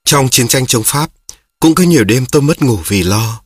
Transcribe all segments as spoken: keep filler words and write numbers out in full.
Trong chiến tranh chống Pháp, cũng có nhiều đêm tôi mất ngủ vì lo.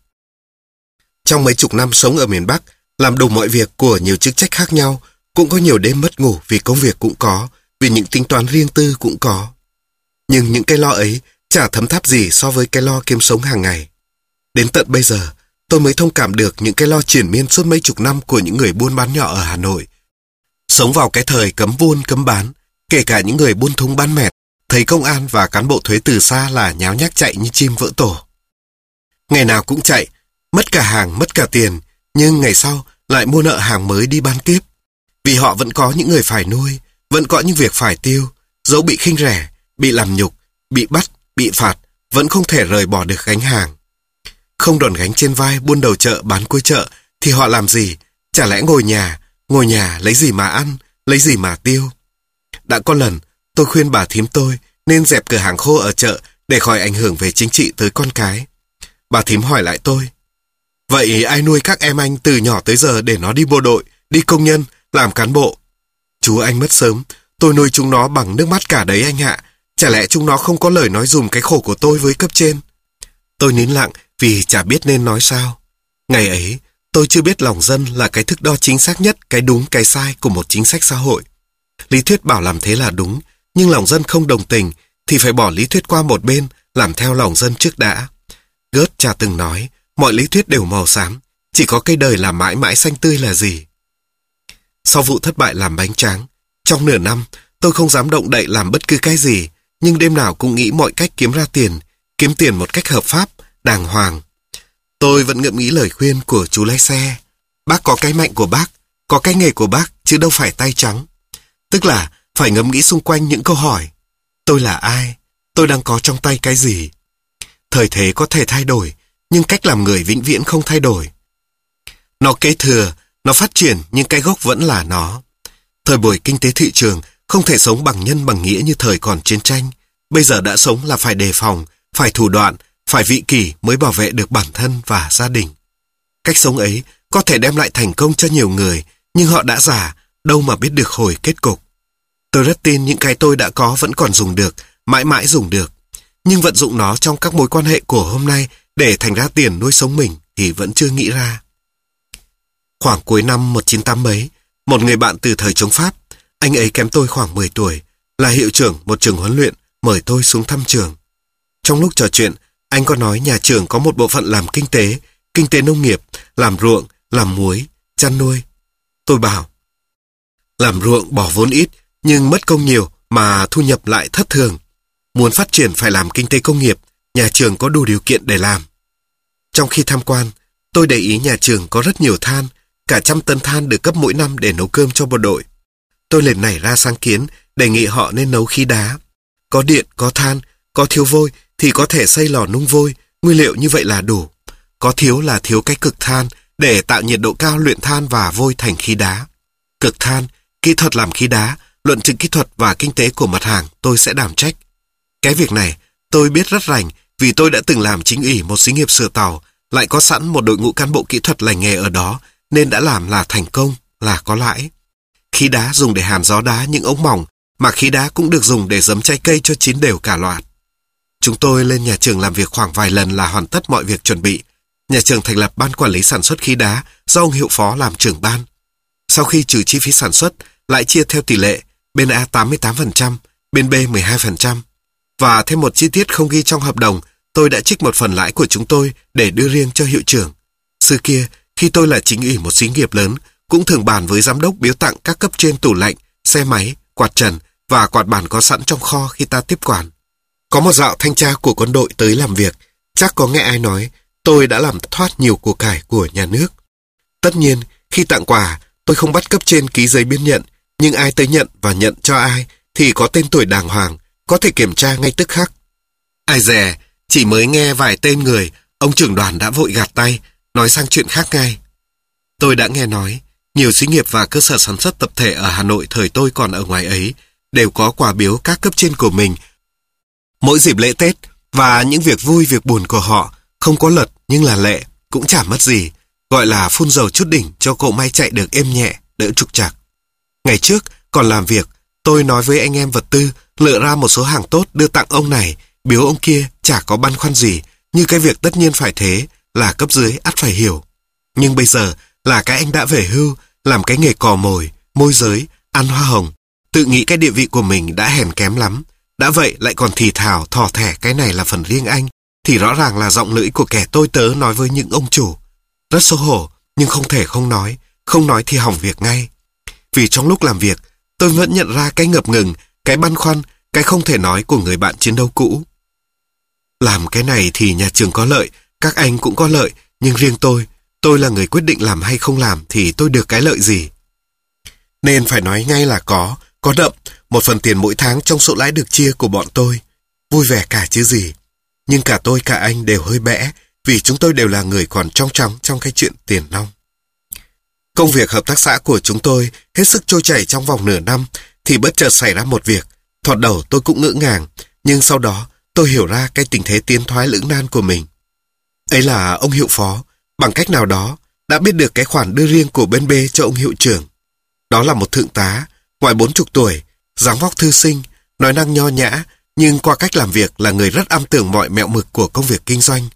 Trong mấy chục năm sống ở miền Bắc, làm đủ mọi việc của nhiều chức trách khác nhau, cũng có nhiều đêm mất ngủ vì công việc cũng có, vì những tính toán riêng tư cũng có. Nhưng những cái lo ấy chả thấm tháp gì so với cái lo kiếm sống hàng ngày. Đến tận bây giờ, tôi mới thông cảm được những cái lo triền miên suốt mấy chục năm của những người buôn bán nhỏ ở Hà Nội. Sống vào cái thời cấm buôn cấm bán, kể cả những người buôn thúng bán mẹt, thấy công an và cán bộ thuế từ xa là nháo nhác chạy như chim vỡ tổ. Ngày nào cũng chạy, mất cả hàng, mất cả tiền, nhưng ngày sau lại mua nợ hàng mới đi bán tiếp. Vì họ vẫn có những người phải nuôi, vẫn có những việc phải tiêu, dẫu bị khinh rẻ, bị làm nhục, bị bắt, bị phạt, vẫn không thể rời bỏ được gánh hàng. Không đòn gánh trên vai buôn đầu chợ bán cuối chợ thì họ làm gì? Chả lẽ ngồi nhà, ngồi nhà lấy gì mà ăn, lấy gì mà tiêu? Đã có lần tôi khuyên bà thím tôi nên dẹp cửa hàng khô ở chợ để khỏi ảnh hưởng về chính trị tới con cái. Bà thím hỏi lại tôi: vậy ai nuôi các em anh từ nhỏ tới giờ để nó đi bộ đội, đi công nhân, làm cán bộ? Chú anh mất sớm, tôi nuôi chúng nó bằng nước mắt cả đấy anh ạ. Chả lẽ chúng nó không có lời nói dùm cái khổ của tôi với cấp trên? Tôi nín lặng vì chả biết nên nói sao. Ngày ấy, tôi chưa biết lòng dân là cái thước đo chính xác nhất cái đúng cái sai của một chính sách xã hội. Lý thuyết bảo làm thế là đúng, nhưng lòng dân không đồng tình thì phải bỏ lý thuyết qua một bên, làm theo lòng dân trước đã. Goethe chả từng nói mọi lý thuyết đều màu xám, chỉ có cây đời là mãi mãi xanh tươi là gì. Sau vụ thất bại làm bánh tráng, trong nửa năm tôi không dám động đậy làm bất cứ cái gì, nhưng đêm nào cũng nghĩ mọi cách kiếm ra tiền, kiếm tiền một cách hợp pháp, đàng hoàng. Tôi vẫn ngẫm nghĩ lời khuyên của chú lái xe. Bác có cái mạnh của bác, có cái nghề của bác, chứ đâu phải tay trắng. Tức là phải ngẫm nghĩ xung quanh những câu hỏi: tôi là ai? Tôi đang có trong tay cái gì? Thời thế có thể thay đổi, nhưng cách làm người vĩnh viễn không thay đổi. Nó kế thừa, nó phát triển, nhưng cái gốc vẫn là nó. Thời buổi kinh tế thị trường không thể sống bằng nhân bằng nghĩa như thời còn chiến tranh. Bây giờ đã sống là phải đề phòng, phải thủ đoạn, phải vị kỷ mới bảo vệ được bản thân và gia đình. Cách sống ấy có thể đem lại thành công cho nhiều người, nhưng họ đã già, đâu mà biết được hồi kết cục. Tôi rất tin những cái tôi đã có vẫn còn dùng được, mãi mãi dùng được. Nhưng vận dụng nó trong các mối quan hệ của hôm nay để thành ra tiền nuôi sống mình thì vẫn chưa nghĩ ra. Khoảng cuối năm một nghìn chín trăm tám mươi mấy, một người bạn từ thời chống Pháp, anh ấy kém tôi khoảng mười tuổi, là hiệu trưởng một trường huấn luyện, mời tôi xuống thăm trường. Trong lúc trò chuyện, anh có nói nhà trường có một bộ phận làm kinh tế, kinh tế nông nghiệp, làm ruộng, làm muối, chăn nuôi. Tôi bảo, làm ruộng bỏ vốn ít, nhưng mất công nhiều mà thu nhập lại thất thường. Muốn phát triển phải làm kinh tế công nghiệp, nhà trường có đủ điều kiện để làm. Trong khi tham quan, tôi để ý nhà trường có rất nhiều than, cả trăm tấn than được cấp mỗi năm để nấu cơm cho bộ đội. Tôi liền nảy ra sáng kiến, đề nghị họ nên nấu khí đá. Có điện, có than, có thiếu vôi thì có thể xây lò nung vôi, nguyên liệu như vậy là đủ. Có thiếu là thiếu cái cực than để tạo nhiệt độ cao luyện than và vôi thành khí đá. Cực than, kỹ thuật làm khí đá, luận chứng kỹ thuật và kinh tế của mặt hàng tôi sẽ đảm trách. Cái việc này tôi biết rất rành vì tôi đã từng làm chính ủy một xí nghiệp sửa tàu, lại có sẵn một đội ngũ cán bộ kỹ thuật lành nghề ở đó, nên đã làm là thành công, là có lãi. Khí đá dùng để hàn gió đá những ống mỏng, mà khí đá cũng được dùng để giấm trái cây cho chín đều cả loạt. Chúng tôi lên nhà trường làm việc khoảng vài lần là hoàn tất mọi việc chuẩn bị. Nhà trường thành lập ban quản lý sản xuất khí đá do ông hiệu phó làm trưởng ban. Sau khi trừ chi phí sản xuất, lại chia theo tỷ lệ, bên A tám mươi tám phần trăm, bên B mười hai phần trăm. Và thêm một chi tiết không ghi trong hợp đồng, tôi đã trích một phần lãi của chúng tôi để đưa riêng cho hiệu trưởng. Xưa kia, khi tôi là chính ủy một xí nghiệp lớn, cũng thường bàn với giám đốc biếu tặng các cấp trên tủ lạnh, xe máy, quạt trần và quạt bàn có sẵn trong kho khi ta tiếp quản. Có một dạo thanh tra của quân đội tới làm việc, chắc có nghe ai nói tôi đã làm thoát nhiều của cải của nhà nước. Tất nhiên, khi tặng quà, tôi không bắt cấp trên ký giấy biên nhận, nhưng ai tới nhận và nhận cho ai thì có tên tuổi đàng hoàng, có thể kiểm tra ngay tức khắc. Ai dè, chỉ mới nghe vài tên người, ông trưởng đoàn đã vội gạt tay, nói sang chuyện khác ngay. Tôi đã nghe nói, nhiều xí nghiệp và cơ sở sản xuất tập thể ở Hà Nội thời tôi còn ở ngoài ấy đều có quà biếu các cấp trên của mình mỗi dịp lễ Tết, và những việc vui việc buồn của họ không có lật nhưng là lệ, cũng chả mất gì, gọi là phun dầu chút đỉnh cho cỗ máy chạy được êm nhẹ, đỡ trục trặc. Ngày trước còn làm việc, tôi nói với anh em vật tư lựa ra một số hàng tốt đưa tặng ông này, Biếu ông kia chả có băn khoăn gì, như cái việc tất nhiên phải thế là cấp dưới ắt phải hiểu. Nhưng bây giờ là cái anh đã về hưu, làm cái nghề cò mồi, môi giới, ăn hoa hồng, tự nghĩ cái địa vị của mình đã hèn kém lắm. Đã vậy lại còn thì thào thò thẻ cái này là phần riêng anh, thì rõ ràng là giọng lưỡi của kẻ tôi tớ nói với những ông chủ. Rất xấu hổ, nhưng không thể không nói, không nói thì hỏng việc ngay. Vì trong lúc làm việc, tôi vẫn nhận ra cái ngập ngừng, cái băn khoăn, cái không thể nói của người bạn chiến đấu cũ. Làm cái này thì nhà trường có lợi, các anh cũng có lợi, nhưng riêng tôi, tôi là người quyết định làm hay không làm thì tôi được cái lợi gì. Nên phải nói ngay là có, có đậm, một phần tiền mỗi tháng trong số lãi được chia của bọn tôi. Vui vẻ cả chứ gì. Nhưng cả tôi cả anh đều hơi bẽ, vì chúng tôi đều là người còn trong trắng trong cái chuyện tiền nong. Công việc hợp tác xã của chúng tôi hết sức trôi chảy trong vòng nửa năm, thì bất chợt xảy ra một việc. Thoạt đầu tôi cũng ngỡ ngàng, nhưng sau đó tôi hiểu ra cái tình thế tiến thoái lưỡng nan của mình. Ấy là ông hiệu phó, bằng cách nào đó, đã biết được cái khoản đưa riêng của bên B cho ông hiệu trưởng. Đó là một thượng tá, ngoài bốn chục tuổi, dáng vóc thư sinh, nói năng nho nhã, nhưng qua cách làm việc là người rất am tường mọi mẹo mực của công việc kinh doanh.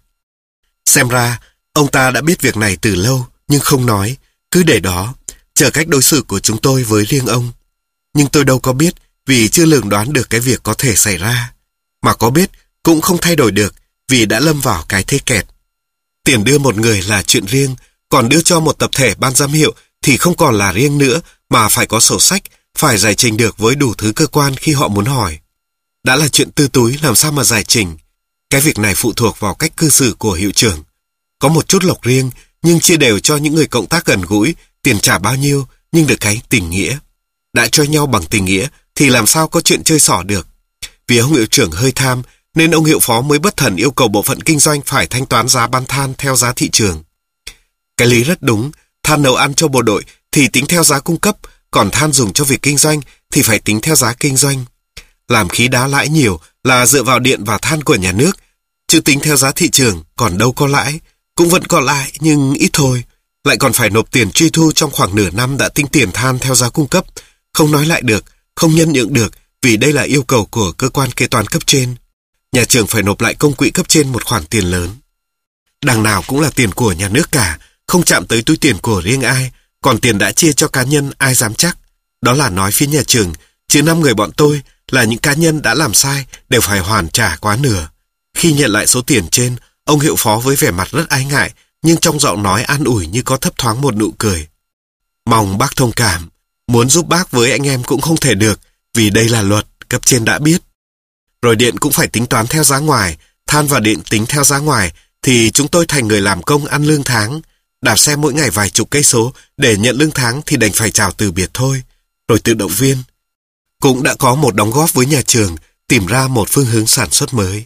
Xem ra, ông ta đã biết việc này từ lâu, nhưng không nói, cứ để đó, chờ cách đối xử của chúng tôi với riêng ông. Nhưng tôi đâu có biết, vì chưa lường đoán được cái việc có thể xảy ra. Mà có biết, cũng không thay đổi được, vì đã lâm vào cái thế kẹt. Tiền đưa một người là chuyện riêng, còn đưa cho một tập thể ban giám hiệu thì không còn là riêng nữa, mà phải có sổ sách, phải giải trình được với đủ thứ cơ quan khi họ muốn hỏi. Đã là chuyện tư túi, làm sao mà giải trình. Cái việc này phụ thuộc vào cách cư xử của hiệu trưởng. Có một chút lộc riêng, nhưng chia đều cho những người cộng tác gần gũi, tiền trả bao nhiêu, nhưng được cái tình nghĩa. Đã cho nhau bằng tình nghĩa, thì làm sao có chuyện chơi xỏ được. Vì ông hiệu trưởng hơi tham, nên ông hiệu phó mới bất thần yêu cầu bộ phận kinh doanh phải thanh toán giá bán than theo giá thị trường. Cái lý rất đúng, than nấu ăn cho bộ đội thì tính theo giá cung cấp, còn than dùng cho việc kinh doanh thì phải tính theo giá kinh doanh. Làm khí đá lãi nhiều là dựa vào điện và than của nhà nước, chứ tính theo giá thị trường còn đâu có lãi, cũng vẫn có lãi nhưng ít thôi. Lại còn phải nộp tiền truy thu trong khoảng nửa năm đã tính tiền than theo giá cung cấp, không nói lại được, không nhân nhượng được, vì đây là yêu cầu của cơ quan kế toán cấp trên. Nhà trường phải nộp lại công quỹ cấp trên một khoản tiền lớn. Đằng nào cũng là tiền của nhà nước cả, không chạm tới túi tiền của riêng ai, còn tiền đã chia cho cá nhân ai dám chắc. Đó là nói phía nhà trường, chứ năm người bọn tôi là những cá nhân đã làm sai đều phải hoàn trả quá nửa. Khi nhận lại số tiền trên, ông hiệu phó với vẻ mặt rất ái ngại, nhưng trong giọng nói an ủi như có thấp thoáng một nụ cười. Mong bác thông cảm, muốn giúp bác với anh em cũng không thể được, vì đây là luật, cấp trên đã biết. Rồi điện cũng phải tính toán theo giá ngoài, than và điện tính theo giá ngoài, thì chúng tôi thành người làm công ăn lương tháng. Đạp xe mỗi ngày vài chục cây số để nhận lương tháng thì đành phải chào từ biệt thôi, rồi tự động viên. Cũng đã có một đóng góp với nhà trường, tìm ra một phương hướng sản xuất mới.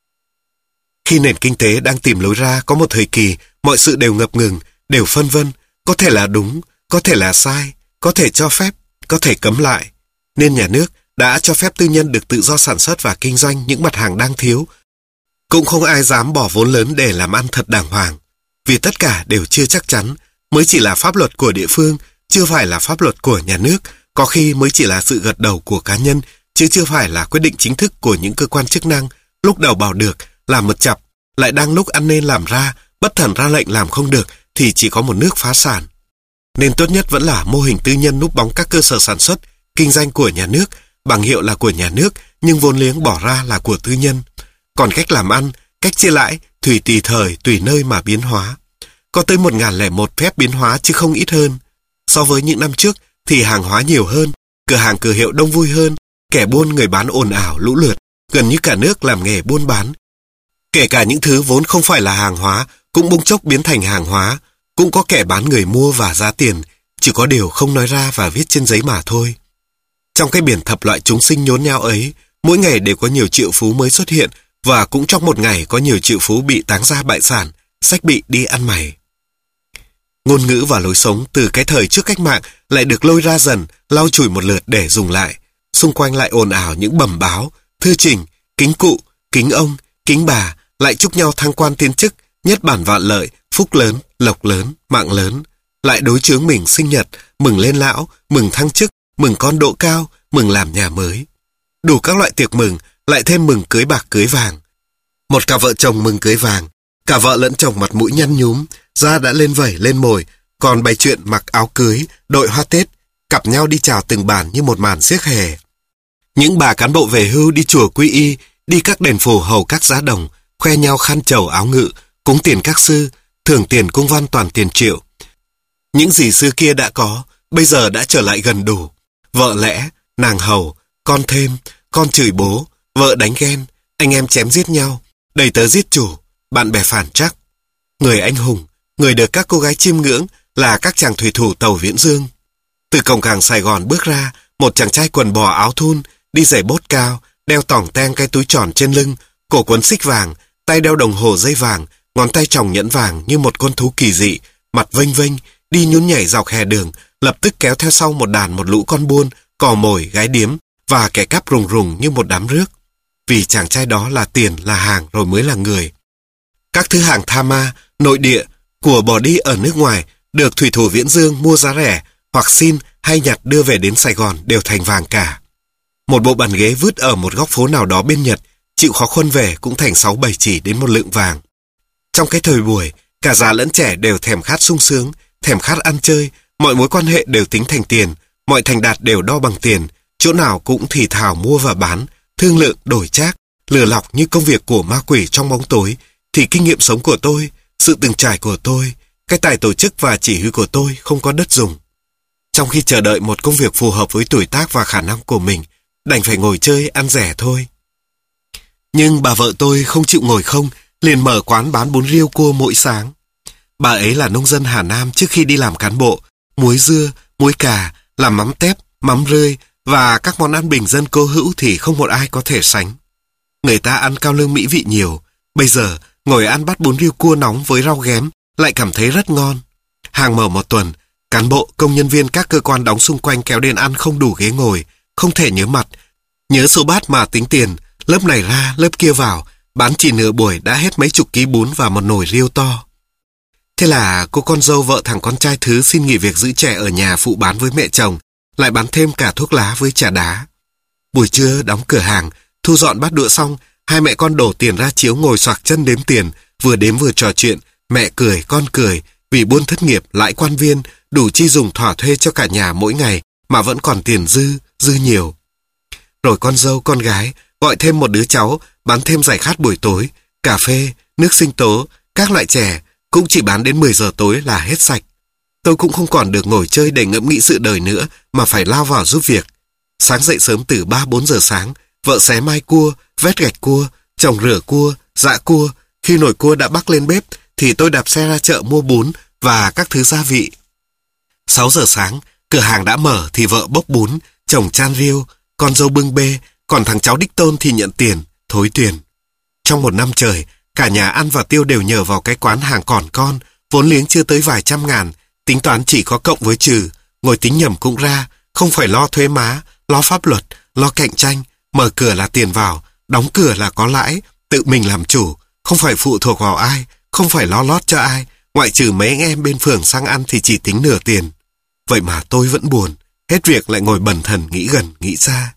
Khi nền kinh tế đang tìm lối ra, có một thời kỳ, mọi sự đều ngập ngừng, đều phân vân, có thể là đúng, có thể là sai, có thể cho phép, có thể cấm lại. Nên nhà nước đã cho phép tư nhân được tự do sản xuất và kinh doanh những mặt hàng đang thiếu. Cũng không ai dám bỏ vốn lớn để làm ăn thật đàng hoàng, vì tất cả đều chưa chắc chắn, mới chỉ là pháp luật của địa phương, chưa phải là pháp luật của nhà nước, có khi mới chỉ là sự gật đầu của cá nhân, chứ chưa phải là quyết định chính thức của những cơ quan chức năng. Lúc đầu bảo được, làm một chặp, lại đang lúc ăn nên làm ra, bất thần ra lệnh làm không được, thì chỉ có một nước phá sản. Nên tốt nhất vẫn là mô hình tư nhân núp bóng các cơ sở sản xuất, kinh doanh của nhà nước, bằng hiệu là của nhà nước, nhưng vốn liếng bỏ ra là của tư nhân. Còn cách làm ăn, cách chia lãi, tùy tùy thời, tùy nơi mà biến hóa. Có tới một nghìn lẻ một phép biến hóa chứ không ít hơn. So với những năm trước thì hàng hóa nhiều hơn, cửa hàng cửa hiệu đông vui hơn, kẻ buôn người bán ồn ào lũ lượt, gần như cả nước làm nghề buôn bán. Kể cả những thứ vốn không phải là hàng hóa cũng bỗng chốc biến thành hàng hóa, cũng có kẻ bán người mua và giá tiền, chỉ có điều không nói ra và viết trên giấy mà thôi. Trong cái biển thập loại chúng sinh nhốn nháo ấy, mỗi ngày đều có nhiều triệu phú mới xuất hiện, và cũng trong một ngày có nhiều triệu phú bị táng ra bại sản, xách bị đi ăn mày. Ngôn ngữ và lối sống từ cái thời trước cách mạng lại được lôi ra dần, lau chùi một lượt để dùng lại. Xung quanh lại ồn ào những bẩm báo, thư trình, kính cụ, kính ông, kính bà, lại chúc nhau thăng quan tiến chức, nhất bản vạn lợi, phúc lớn, lộc lớn, mạng lớn. Lại đối chướng mình sinh nhật, mừng lên lão, mừng thăng chức, mừng con độ cao, mừng làm nhà mới. Đủ các loại tiệc mừng, lại thêm mừng cưới bạc cưới vàng. Một cặp vợ chồng mừng cưới vàng, cả vợ lẫn chồng mặt mũi nhăn nhúm, da đã lên vẩy lên mồi, còn bày chuyện mặc áo cưới, đội hoa Tết, cặp nhau đi chào từng bản như một màn xiếc hè. Những bà cán bộ về hưu đi chùa quy y, đi các đền phủ hầu các giá đồng, khoe nhau khăn trầu áo ngự, cúng tiền các sư, thưởng tiền cung văn toàn tiền triệu. Những gì xưa kia đã có, bây giờ đã trở lại gần đủ. Vợ lẽ, nàng hầu, con thêm, con chửi bố, vợ đánh ghen, anh em chém giết nhau, đầy tớ giết chủ, bạn bè phản trắc. Người anh hùng, người được các cô gái chiêm ngưỡng là các chàng thủy thủ tàu Viễn Dương. Từ cổng cảng Sài Gòn bước ra, một chàng trai quần bò áo thun, đi giày bốt cao, đeo tỏng teng cái túi tròn trên lưng, cổ quấn xích vàng, tay đeo đồng hồ dây vàng, ngón tay tròng nhẫn vàng như một con thú kỳ dị, mặt vênh vênh, đi nhún nhảy dọc hè đường, lập tức kéo theo sau một đàn một lũ con buôn, cò mồi, gái điếm và kẻ cắp rùng rùng như một đám rước. Vì chàng trai đó là tiền, là hàng rồi mới là người. Các thứ hàng tha ma, nội địa, của bỏ đi ở nước ngoài được thủy thủ Viễn Dương mua giá rẻ hoặc xin hay nhặt đưa về đến Sài Gòn đều thành vàng cả. Một bộ bàn ghế vứt ở một góc phố nào đó bên Nhật, chịu khó khuân về cũng thành sáu bảy chỉ đến một lượng vàng. Trong cái thời buổi, cả già lẫn trẻ đều thèm khát sung sướng, thèm khát ăn chơi, mọi mối quan hệ đều tính thành tiền, mọi thành đạt đều đo bằng tiền, chỗ nào cũng thì thào mua và bán, thương lượng đổi trác, lừa lọc như công việc của ma quỷ trong bóng tối, thì kinh nghiệm sống của tôi, sự từng trải của tôi, cái tài tổ chức và chỉ huy của tôi không có đất dùng. Trong khi chờ đợi một công việc phù hợp với tuổi tác và khả năng của mình, đành phải ngồi chơi ăn rẻ thôi. Nhưng bà vợ tôi không chịu ngồi không, liền mở quán bán bún riêu cua mỗi sáng. Bà ấy là nông dân Hà Nam trước khi đi làm cán bộ, muối dưa, muối cà, làm mắm tép, mắm rơi và các món ăn bình dân cố hữu thì không một ai có thể sánh. Người ta ăn cao lương mỹ vị nhiều, bây giờ ngồi ăn bát bún riêu cua nóng với rau ghém lại cảm thấy rất ngon. Hàng mở một tuần, cán bộ, công nhân viên các cơ quan đóng xung quanh kéo đến ăn không đủ ghế ngồi, không thể nhớ mặt, nhớ số bát mà tính tiền, lớp này ra, lớp kia vào, bán chỉ nửa buổi đã hết mấy chục ký bún và một nồi riêu to. Thế là cô con dâu vợ thằng con trai thứ xin nghỉ việc giữ trẻ ở nhà phụ bán với mẹ chồng, lại bán thêm cả thuốc lá với trà đá. Buổi trưa đóng cửa hàng, thu dọn bát đũa xong, hai mẹ con đổ tiền ra chiếu ngồi xoạc chân đếm tiền, vừa đếm vừa trò chuyện, mẹ cười, con cười, vì buôn thất nghiệp, lãi quan viên, đủ chi dùng thỏa thuê cho cả nhà mỗi ngày, mà vẫn còn tiền dư, dư nhiều. Rồi con dâu, con gái, gọi thêm một đứa cháu, bán thêm giải khát buổi tối, cà phê, nước sinh tố, các loại chè, cũng chỉ bán đến mười giờ tối là hết sạch. Tôi cũng không còn được ngồi chơi để ngẫm nghĩ sự đời nữa, mà phải lao vào giúp việc. Sáng dậy sớm từ ba bốn giờ sáng, vợ xé mai cua, vét gạch cua, chồng rửa cua, giã cua. Khi nồi cua đã bắc lên bếp, thì tôi đạp xe ra chợ mua bún và các thứ gia vị. Sáu giờ sáng, cửa hàng đã mở thì vợ bốc bún, chồng chan riêu, con dâu bưng bê, còn thằng cháu đích tôn thì nhận tiền, thối tiền. Trong một năm trời, cả nhà ăn và tiêu đều nhờ vào cái quán hàng còn con, vốn liếng chưa tới vài trăm ngàn, tính toán chỉ có cộng với trừ, ngồi tính nhầm cũng ra, không phải lo thuế má, lo pháp luật, lo cạnh tranh, mở cửa là tiền vào, đóng cửa là có lãi, tự mình làm chủ, không phải phụ thuộc vào ai, không phải lo lót cho ai, ngoại trừ mấy anh em bên phường sang ăn thì chỉ tính nửa tiền. Vậy mà tôi vẫn buồn, hết việc lại ngồi bần thần nghĩ gần nghĩ xa.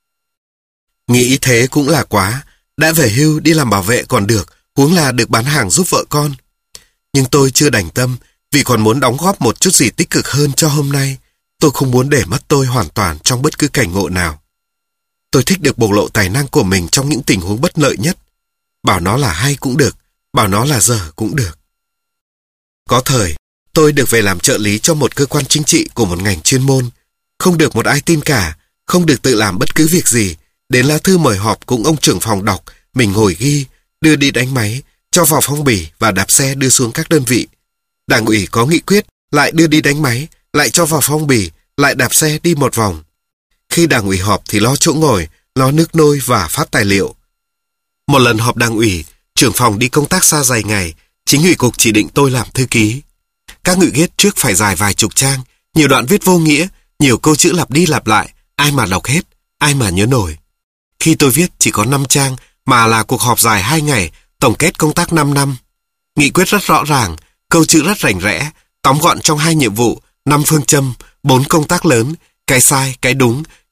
Nghĩ thế cũng là quá, đã về hưu đi làm bảo vệ còn được, huống là được bán hàng giúp vợ con. Nhưng tôi chưa đành tâm, vì còn muốn đóng góp một chút gì tích cực hơn cho hôm nay. Tôi không muốn để mất tôi hoàn toàn trong bất cứ cảnh ngộ nào. Tôi thích được bộc lộ tài năng của mình trong những tình huống bất lợi nhất. Bảo nó là hay cũng được, bảo nó là dở cũng được. Có thời, tôi được về làm trợ lý cho một cơ quan chính trị của một ngành chuyên môn. Không được một ai tin cả, không được tự làm bất cứ việc gì. Đến lá thư mời họp cũng ông trưởng phòng đọc, mình ngồi ghi, đưa đi đánh máy, cho vào phong bì và đạp xe đưa xuống các đơn vị. Đảng ủy có nghị quyết, lại đưa đi đánh máy, lại cho vào phong bì, lại đạp xe đi một vòng. Khi đảng ủy họp thì lo chỗ ngồi, lo nước nôi và phát tài liệu. Một lần họp đảng ủy, trưởng phòng đi công tác xa dài ngày, chính ủy cục chỉ định tôi làm thư ký. Các nghị quyết trước phải dài vài chục trang, nhiều đoạn viết vô nghĩa, nhiều câu chữ lặp đi lặp lại, ai mà đọc hết, ai mà nhớ nổi. Khi tôi viết chỉ có năm trang, mà là cuộc họp dài hai ngày, tổng kết công tác năm năm. Nghị quyết rất rõ ràng, câu chữ rất rành rẽ, tóm gọn trong hai nhiệm vụ, năm phương châm, bốn công tác lớn, cái sai, cái đúng,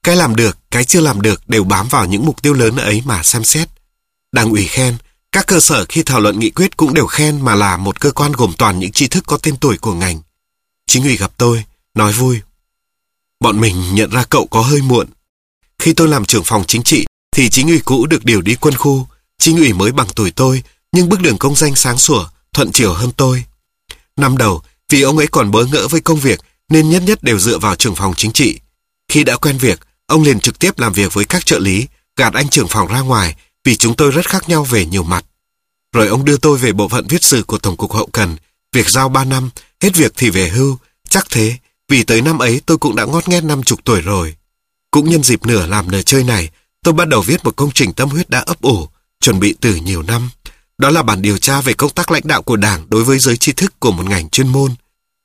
Cái làm được, cái chưa làm được đều bám vào những mục tiêu lớn ấy mà xem xét. Đảng ủy khen, các cơ sở khi thảo luận nghị quyết cũng đều khen mà là một cơ quan gồm toàn những tri thức có tên tuổi của ngành. Chính ủy gặp tôi, nói vui. Bọn mình nhận ra cậu có hơi muộn. Khi tôi làm trưởng phòng chính trị thì chính ủy cũ được điều đi quân khu. Chính ủy mới bằng tuổi tôi, nhưng bước đường công danh sáng sủa, thuận chiều hơn tôi. Năm đầu, vì ông ấy còn bỡ ngỡ với công việc nên nhất nhất đều dựa vào trưởng phòng chính trị. Khi đã quen việc, ông liền trực tiếp làm việc với các trợ lý, gạt anh trưởng phòng ra ngoài vì chúng tôi rất khác nhau về nhiều mặt. Rồi ông đưa tôi về bộ phận viết sử của Tổng cục Hậu cần, việc giao ba năm, hết việc thì về hưu. Chắc thế, vì tới năm ấy tôi cũng đã ngót nghét năm chục tuổi rồi. Cũng nhân dịp nửa làm nửa chơi này, tôi bắt đầu viết một công trình tâm huyết đã ấp ủ, chuẩn bị từ nhiều năm. Đó là bản điều tra về công tác lãnh đạo của Đảng đối với giới tri thức của một ngành chuyên môn.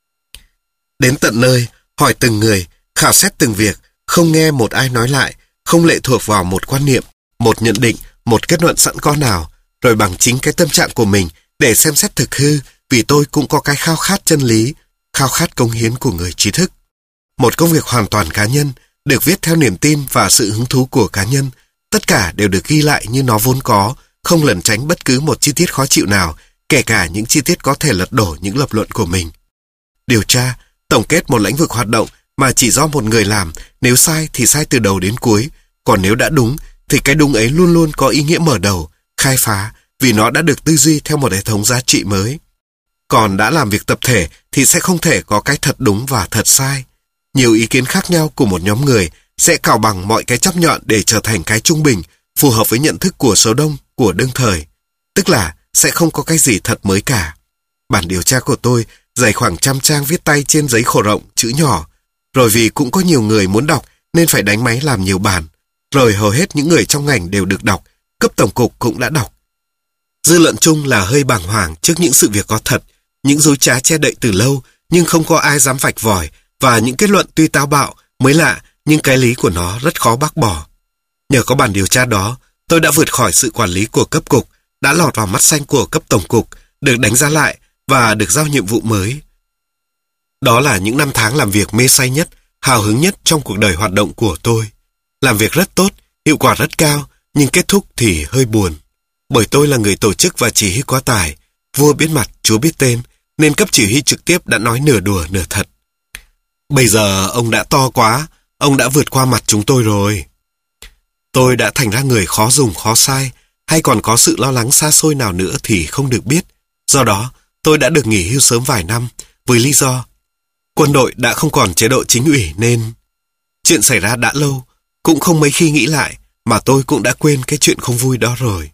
Đến tận nơi, hỏi từng người, khảo xét từng việc, không nghe một ai nói lại, không lệ thuộc vào một quan niệm, một nhận định, một kết luận sẵn có nào, rồi bằng chính cái tâm trạng của mình để xem xét thực hư, vì tôi cũng có cái khao khát chân lý, khao khát cống hiến của người trí thức. Một công việc hoàn toàn cá nhân, được viết theo niềm tin và sự hứng thú của cá nhân, tất cả đều được ghi lại như nó vốn có, không lẩn tránh bất cứ một chi tiết khó chịu nào, kể cả những chi tiết có thể lật đổ những lập luận của mình. Điều tra, tổng kết một lĩnh vực hoạt động mà chỉ do một người làm, nếu sai thì sai từ đầu đến cuối, còn nếu đã đúng thì cái đúng ấy luôn luôn có ý nghĩa mở đầu, khai phá, vì nó đã được tư duy theo một hệ thống giá trị mới. Còn đã làm việc tập thể thì sẽ không thể có cái thật đúng và thật sai. Nhiều ý kiến khác nhau của một nhóm người sẽ cào bằng mọi cái chắp nhọn để trở thành cái trung bình, phù hợp với nhận thức của số đông, của đương thời. Tức là sẽ không có cái gì thật mới cả. Bản điều tra của tôi dày khoảng trăm trang viết tay trên giấy khổ rộng, chữ nhỏ. Rồi vì cũng có nhiều người muốn đọc nên phải đánh máy làm nhiều bản. Rồi hầu hết những người trong ngành đều được đọc, cấp tổng cục cũng đã đọc. Dư luận chung là hơi bàng hoàng trước những sự việc có thật, những dối trá che đậy từ lâu nhưng không có ai dám vạch vòi, và những kết luận tuy táo bạo, mới lạ nhưng cái lý của nó rất khó bác bỏ. Nhờ có bản điều tra đó, tôi đã vượt khỏi sự quản lý của cấp cục, đã lọt vào mắt xanh của cấp tổng cục, được đánh giá lại và được giao nhiệm vụ mới. Đó là những năm tháng làm việc mê say nhất, hào hứng nhất trong cuộc đời hoạt động của tôi. Làm việc rất tốt, hiệu quả rất cao, nhưng kết thúc thì hơi buồn. Bởi tôi là người tổ chức và chỉ huy quá tải, vua biết mặt, chúa biết tên, nên cấp chỉ huy trực tiếp đã nói nửa đùa nửa thật. Bây giờ ông đã to quá, ông đã vượt qua mặt chúng tôi rồi. Tôi đã thành ra người khó dùng khó sai, hay còn có sự lo lắng xa xôi nào nữa thì không được biết. Do đó, tôi đã được nghỉ hưu sớm vài năm, với lý do quân đội đã không còn chế độ chính ủy nên... Chuyện xảy ra đã lâu, cũng không mấy khi nghĩ lại, mà tôi cũng đã quên cái chuyện không vui đó rồi.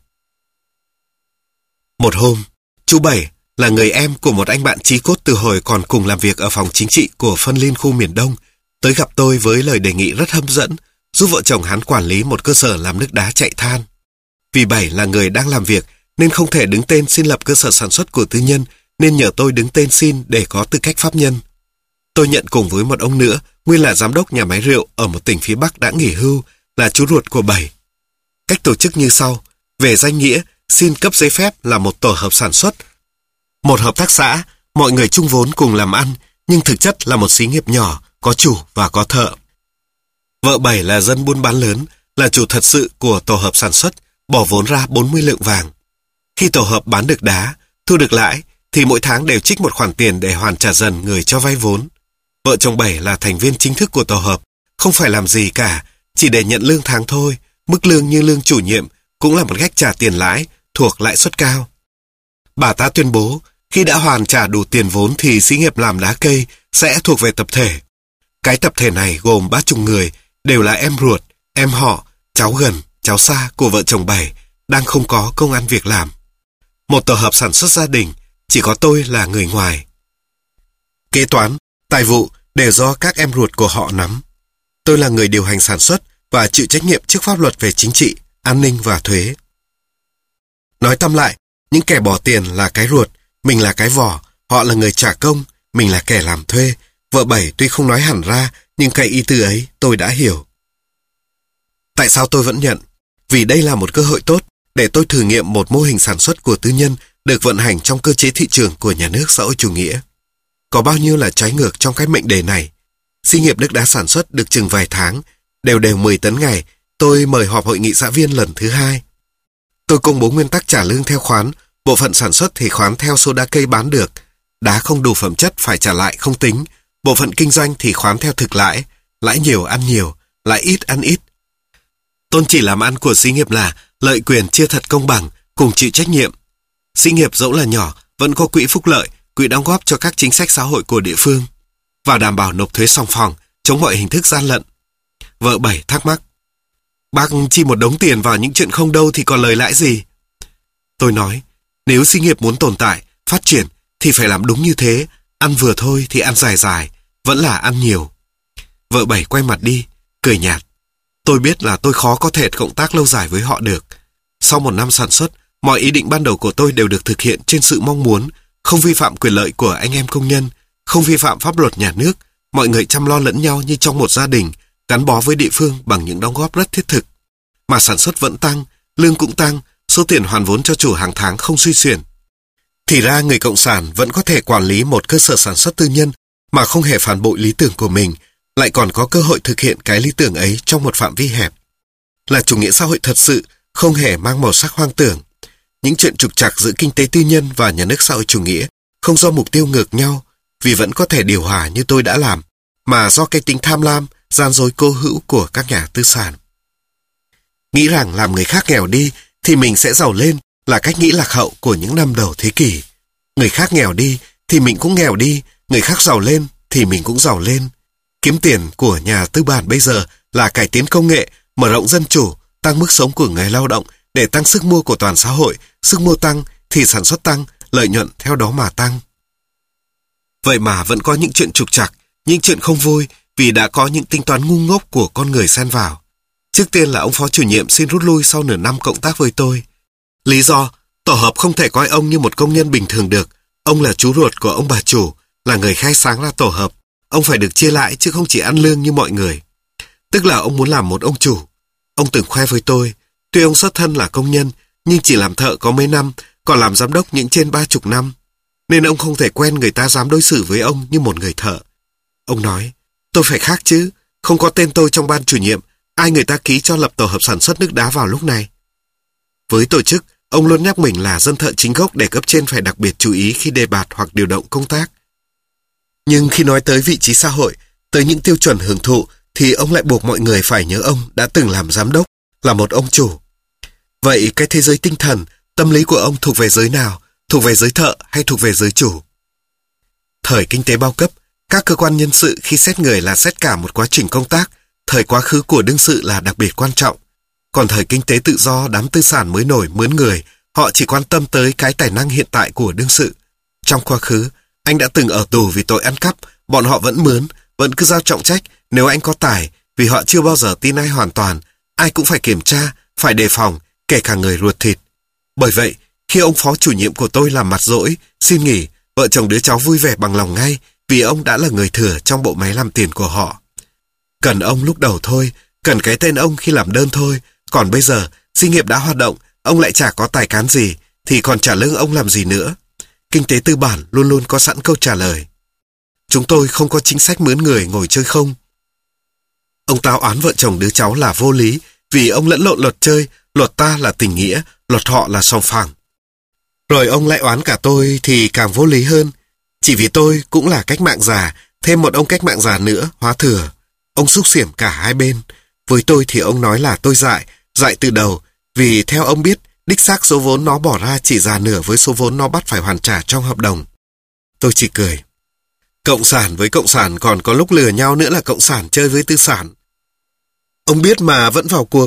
Một hôm, chú Bảy là người em của một anh bạn chí cốt từ hồi còn cùng làm việc ở phòng chính trị của phân liên khu miền Đông, tới gặp tôi với lời đề nghị rất hấp dẫn, giúp vợ chồng hắn quản lý một cơ sở làm nước đá chạy than. Vì Bảy là người đang làm việc nên không thể đứng tên xin lập cơ sở sản xuất của tư nhân, nên nhờ tôi đứng tên xin để có tư cách pháp nhân. Tôi nhận cùng với một ông nữa, nguyên là giám đốc nhà máy rượu ở một tỉnh phía Bắc đã nghỉ hưu, là chú ruột của Bảy. Cách tổ chức như sau: về danh nghĩa, xin cấp giấy phép là một tổ hợp sản xuất, một hợp tác xã, mọi người chung vốn cùng làm ăn, nhưng thực chất là một xí nghiệp nhỏ, có chủ và có thợ. Vợ Bảy là dân buôn bán lớn, là chủ thật sự của tổ hợp sản xuất, bỏ vốn ra bốn mươi lượng vàng. Khi tổ hợp bán được đá, thu được lãi, thì mỗi tháng đều trích một khoản tiền để hoàn trả dần người cho vay vốn. Vợ chồng Bảy là thành viên chính thức của tổ hợp, không phải làm gì cả, chỉ để nhận lương tháng thôi, mức lương như lương chủ nhiệm, cũng là một cách trả tiền lãi, thuộc lãi suất cao. Bà ta tuyên bố, khi đã hoàn trả đủ tiền vốn thì xí nghiệp làm đá cây sẽ thuộc về tập thể. Cái tập thể này gồm ba chục người, đều là em ruột, em họ, cháu gần, cháu xa của vợ chồng Bảy, đang không có công ăn việc làm. Một tổ hợp sản xuất gia đình, chỉ có tôi là người ngoài. Kế toán, tài vụ đều do các em ruột của họ nắm. Tôi là người điều hành sản xuất và chịu trách nhiệm trước pháp luật về chính trị, an ninh và thuế. Nói tóm lại, những kẻ bỏ tiền là cái ruột, mình là cái vỏ, họ là người trả công, mình là kẻ làm thuê. Vợ Bảy tuy không nói hẳn ra, nhưng cái ý tư ấy tôi đã hiểu. Tại sao tôi vẫn nhận? Vì đây là một cơ hội tốt để tôi thử nghiệm một mô hình sản xuất của tư nhân được vận hành trong cơ chế thị trường của nhà nước xã hội chủ nghĩa. Có bao nhiêu là trái ngược trong cái mệnh đề này. Xí nghiệp nước đá sản xuất được chừng vài tháng, Đều đều mười tấn ngày, tôi mời họp hội nghị xã viên lần thứ hai. Tôi công bố nguyên tắc trả lương theo khoán, bộ phận sản xuất thì khoán theo số đá cây bán được. Đá không đủ phẩm chất phải trả lại không tính. Bộ phận kinh doanh thì khoán theo thực lãi, lãi nhiều ăn nhiều, lãi ít ăn ít. Tôn chỉ làm ăn của xí nghiệp là lợi quyền chia thật công bằng, cùng chịu trách nhiệm. Xí nghiệp dẫu là nhỏ, vẫn có quỹ phúc lợi, quỹ đóng góp cho các chính sách xã hội của địa phương, và đảm bảo nộp thuế sòng phẳng, chống mọi hình thức gian lận. Vợ Bảy thắc mắc, bác chi một đống tiền vào những chuyện không đâu thì còn lời lãi gì? Tôi nói, nếu xí nghiệp muốn tồn tại, phát triển thì phải làm đúng như thế, ăn vừa thôi thì ăn dài dài, vẫn là ăn nhiều. Vợ Bảy quay mặt đi, cười nhạt. Tôi biết là tôi khó có thể cộng tác lâu dài với họ được. Sau một năm sản xuất, mọi ý định ban đầu của tôi đều được thực hiện trên sự mong muốn, không vi phạm quyền lợi của anh em công nhân, không vi phạm pháp luật nhà nước, mọi người chăm lo lẫn nhau như trong một gia đình, gắn bó với địa phương bằng những đóng góp rất thiết thực. Mà sản xuất vẫn tăng, lương cũng tăng, số tiền hoàn vốn cho chủ hàng tháng không suy xuyển. Thì ra người cộng sản vẫn có thể quản lý một cơ sở sản xuất tư nhân mà không hề phản bội lý tưởng của mình, lại còn có cơ hội thực hiện cái lý tưởng ấy trong một phạm vi hẹp. Là chủ nghĩa xã hội thật sự, không hề mang màu sắc hoang tưởng. Những chuyện trục trặc giữa kinh tế tư nhân và nhà nước xã hội chủ nghĩa không do mục tiêu ngược nhau, vì vẫn có thể điều hòa như tôi đã làm, mà do cái tính tham lam, gian dối cố hữu của các nhà tư sản. Nghĩ rằng làm người khác nghèo đi thì mình sẽ giàu lên là cách nghĩ lạc hậu của những năm đầu thế kỷ. Người khác nghèo đi thì mình cũng nghèo đi, người khác giàu lên thì mình cũng giàu lên. Kiếm tiền của nhà tư bản bây giờ là cải tiến công nghệ, mở rộng dân chủ, tăng mức sống của người lao động để tăng sức mua của toàn xã hội. Sức mua tăng thì sản xuất tăng, lợi nhuận theo đó mà tăng. Vậy mà vẫn có những chuyện trục trặc, những chuyện không vui vì đã có những tính toán ngu ngốc của con người xen vào. Trước tiên là ông phó chủ nhiệm xin rút lui sau nửa năm cộng tác với tôi. Lý do, tổ hợp không thể coi ông như một công nhân bình thường được. Ông là chú ruột của ông bà chủ, là người khai sáng ra tổ hợp. Ông phải được chia lại chứ không chỉ ăn lương như mọi người. Tức là ông muốn làm một ông chủ. Ông từng khoe với tôi, tuy ông xuất thân là công nhân, nhưng chỉ làm thợ có mấy năm, còn làm giám đốc những trên ba chục năm. Nên ông không thể quen người ta dám đối xử với ông như một người thợ. Ông nói, tôi phải khác chứ, không có tên tôi trong ban chủ nhiệm, ai người ta ký cho lập tổ hợp sản xuất nước đá vào lúc này. Với tổ chức, ông luôn nhắc mình là dân thợ chính gốc để cấp trên phải đặc biệt chú ý khi đề bạt hoặc điều động công tác. Nhưng khi nói tới vị trí xã hội, tới những tiêu chuẩn hưởng thụ, thì ông lại buộc mọi người phải nhớ ông đã từng làm giám đốc, là một ông chủ. Vậy cái thế giới tinh thần, tâm lý của ông thuộc về giới nào? Thuộc về giới thợ hay thuộc về giới chủ? Thời kinh tế bao cấp, các cơ quan nhân sự khi xét người là xét cả một quá trình công tác, thời quá khứ của đương sự là đặc biệt quan trọng. Còn thời kinh tế tự do, đám tư sản mới nổi mướn người, họ chỉ quan tâm tới cái tài năng hiện tại của đương sự. Trong quá khứ, anh đã từng ở tù vì tội ăn cắp, bọn họ vẫn mướn, vẫn cứ giao trọng trách nếu anh có tài, vì họ chưa bao giờ tin ai hoàn toàn, ai cũng phải kiểm tra, phải đề phòng, kể cả người ruột thịt. Bởi vậy, khi ông phó chủ nhiệm của tôi làm mặt dỗi, xin nghỉ, vợ chồng đứa cháu vui vẻ bằng lòng ngay, vì ông đã là người thừa trong bộ máy làm tiền của họ. Cần ông lúc đầu thôi, cần cái tên ông khi làm đơn thôi, còn bây giờ, xí nghiệp đã hoạt động, ông lại chả có tài cán gì, thì còn trả lương ông làm gì nữa. Kinh tế tư bản luôn luôn có sẵn câu trả lời. Chúng tôi không có chính sách mướn người ngồi chơi không. Ông táo oán vợ chồng đứa cháu là vô lý, vì ông lẫn lộn luật chơi, luật ta là tình nghĩa, luật họ là sòng phẳng. Rồi ông lại oán cả tôi thì càng vô lý hơn. Chỉ vì tôi cũng là cách mạng già, thêm một ông cách mạng già nữa, hóa thừa. Ông xúc xỉm cả hai bên. Với tôi thì ông nói là tôi dại, dại từ đầu, vì theo ông biết, đích xác số vốn nó bỏ ra chỉ già nửa với số vốn nó bắt phải hoàn trả trong hợp đồng. Tôi chỉ cười. Cộng sản với cộng sản còn có lúc lừa nhau nữa là cộng sản chơi với tư sản. Ông biết mà vẫn vào cuộc.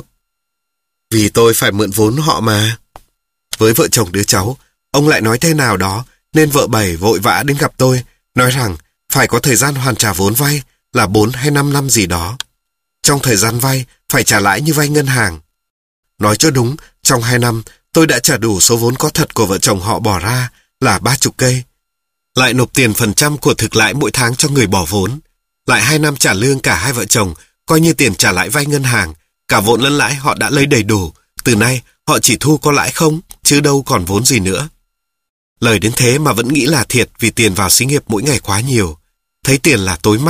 Vì tôi phải mượn vốn họ mà. Với vợ chồng đứa cháu, ông lại nói thế nào đó, nên vợ Bảy vội vã đến gặp tôi, nói rằng phải có thời gian hoàn trả vốn vay là bốn hay năm năm gì đó. Trong thời gian vay, phải trả lãi như vay ngân hàng. Nói cho đúng, trong hai năm, tôi đã trả đủ số vốn có thật của vợ chồng họ bỏ ra là ba chục cây. Lại nộp tiền phần trăm của thực lãi mỗi tháng cho người bỏ vốn. Lại hai năm trả lương cả hai vợ chồng, coi như tiền trả lãi vay ngân hàng. Cả vốn lẫn lãi họ đã lấy đầy đủ. Từ nay, họ chỉ thu có lãi không, chứ đâu còn vốn gì nữa. Lời đến thế mà vẫn nghĩ là thiệt vì tiền vào xí nghiệp mỗi ngày quá nhiều. Thấy tiền là tối mắt,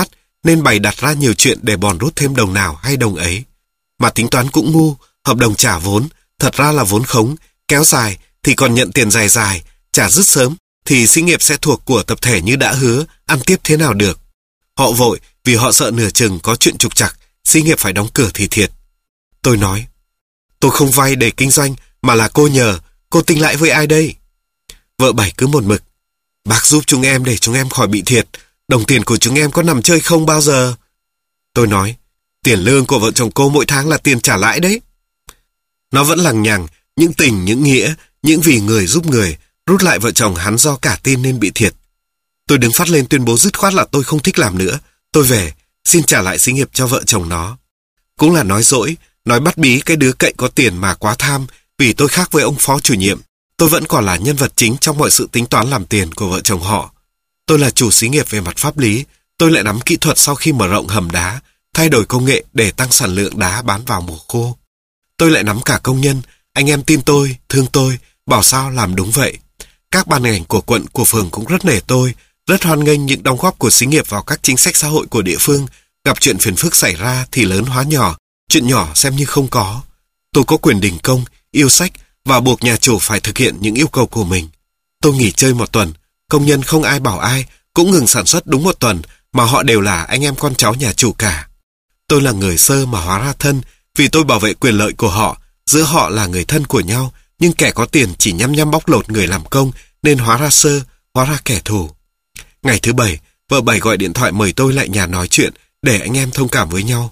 nên bày đặt ra nhiều chuyện để bòn rút thêm đồng nào hay đồng ấy. Mà tính toán cũng ngu, hợp đồng trả vốn, thật ra là vốn khống, kéo dài thì còn nhận tiền dài dài, trả dứt sớm thì xí nghiệp sẽ thuộc của tập thể như đã hứa, ăn tiếp thế nào được. Họ vội vì họ sợ nửa chừng có chuyện trục trặc, xí nghiệp phải đóng cửa thì thiệt. Tôi nói, tôi không vay để kinh doanh mà là cô nhờ, cô tính lãi với ai đây? Vợ Bảy cứ một mực, bác giúp chúng em để chúng em khỏi bị thiệt, đồng tiền của chúng em có nằm chơi không bao giờ. Tôi nói, tiền lương của vợ chồng cô mỗi tháng là tiền trả lãi đấy. Nó vẫn lằng nhằng, những tình, những nghĩa, những vì người giúp người, rút lại vợ chồng hắn do cả tin nên bị thiệt. Tôi đứng phát lên tuyên bố dứt khoát là tôi không thích làm nữa. Tôi về, xin trả lại xí nghiệp cho vợ chồng nó. Cũng là nói dỗi, nói bắt bí cái đứa cậy có tiền mà quá tham, vì tôi khác với ông phó chủ nhiệm. Tôi vẫn còn là nhân vật chính trong mọi sự tính toán làm tiền của vợ chồng họ. Tôi là chủ xí nghiệp về mặt pháp lý, tôi lại nắm kỹ thuật sau khi mở rộng hầm đá, thay đổi công nghệ để tăng sản lượng đá bán vào mùa khô. Tôi lại nắm cả công nhân, anh em tin tôi, thương tôi, bảo sao làm đúng vậy. Các ban ngành của quận, của phường cũng rất nể tôi, rất hoan nghênh những đóng góp của xí nghiệp vào các chính sách xã hội của địa phương. Gặp chuyện phiền phức xảy ra thì lớn hóa nhỏ, chuyện nhỏ xem như không có. Tôi có quyền đình công, yêu sách và buộc nhà chủ phải thực hiện những yêu cầu của mình. Tôi nghỉ chơi một tuần, công nhân không ai bảo ai, cũng ngừng sản xuất đúng một tuần, mà họ đều là anh em con cháu nhà chủ cả. Tôi là người sơ mà hóa ra thân, vì tôi bảo vệ quyền lợi của họ, giữa họ là người thân của nhau, nhưng kẻ có tiền chỉ nhăm nhăm bóc lột người làm công, nên hóa ra sơ, hóa ra kẻ thù. Ngày thứ bảy, vợ Bảy gọi điện thoại mời tôi lại nhà nói chuyện, để anh em thông cảm với nhau.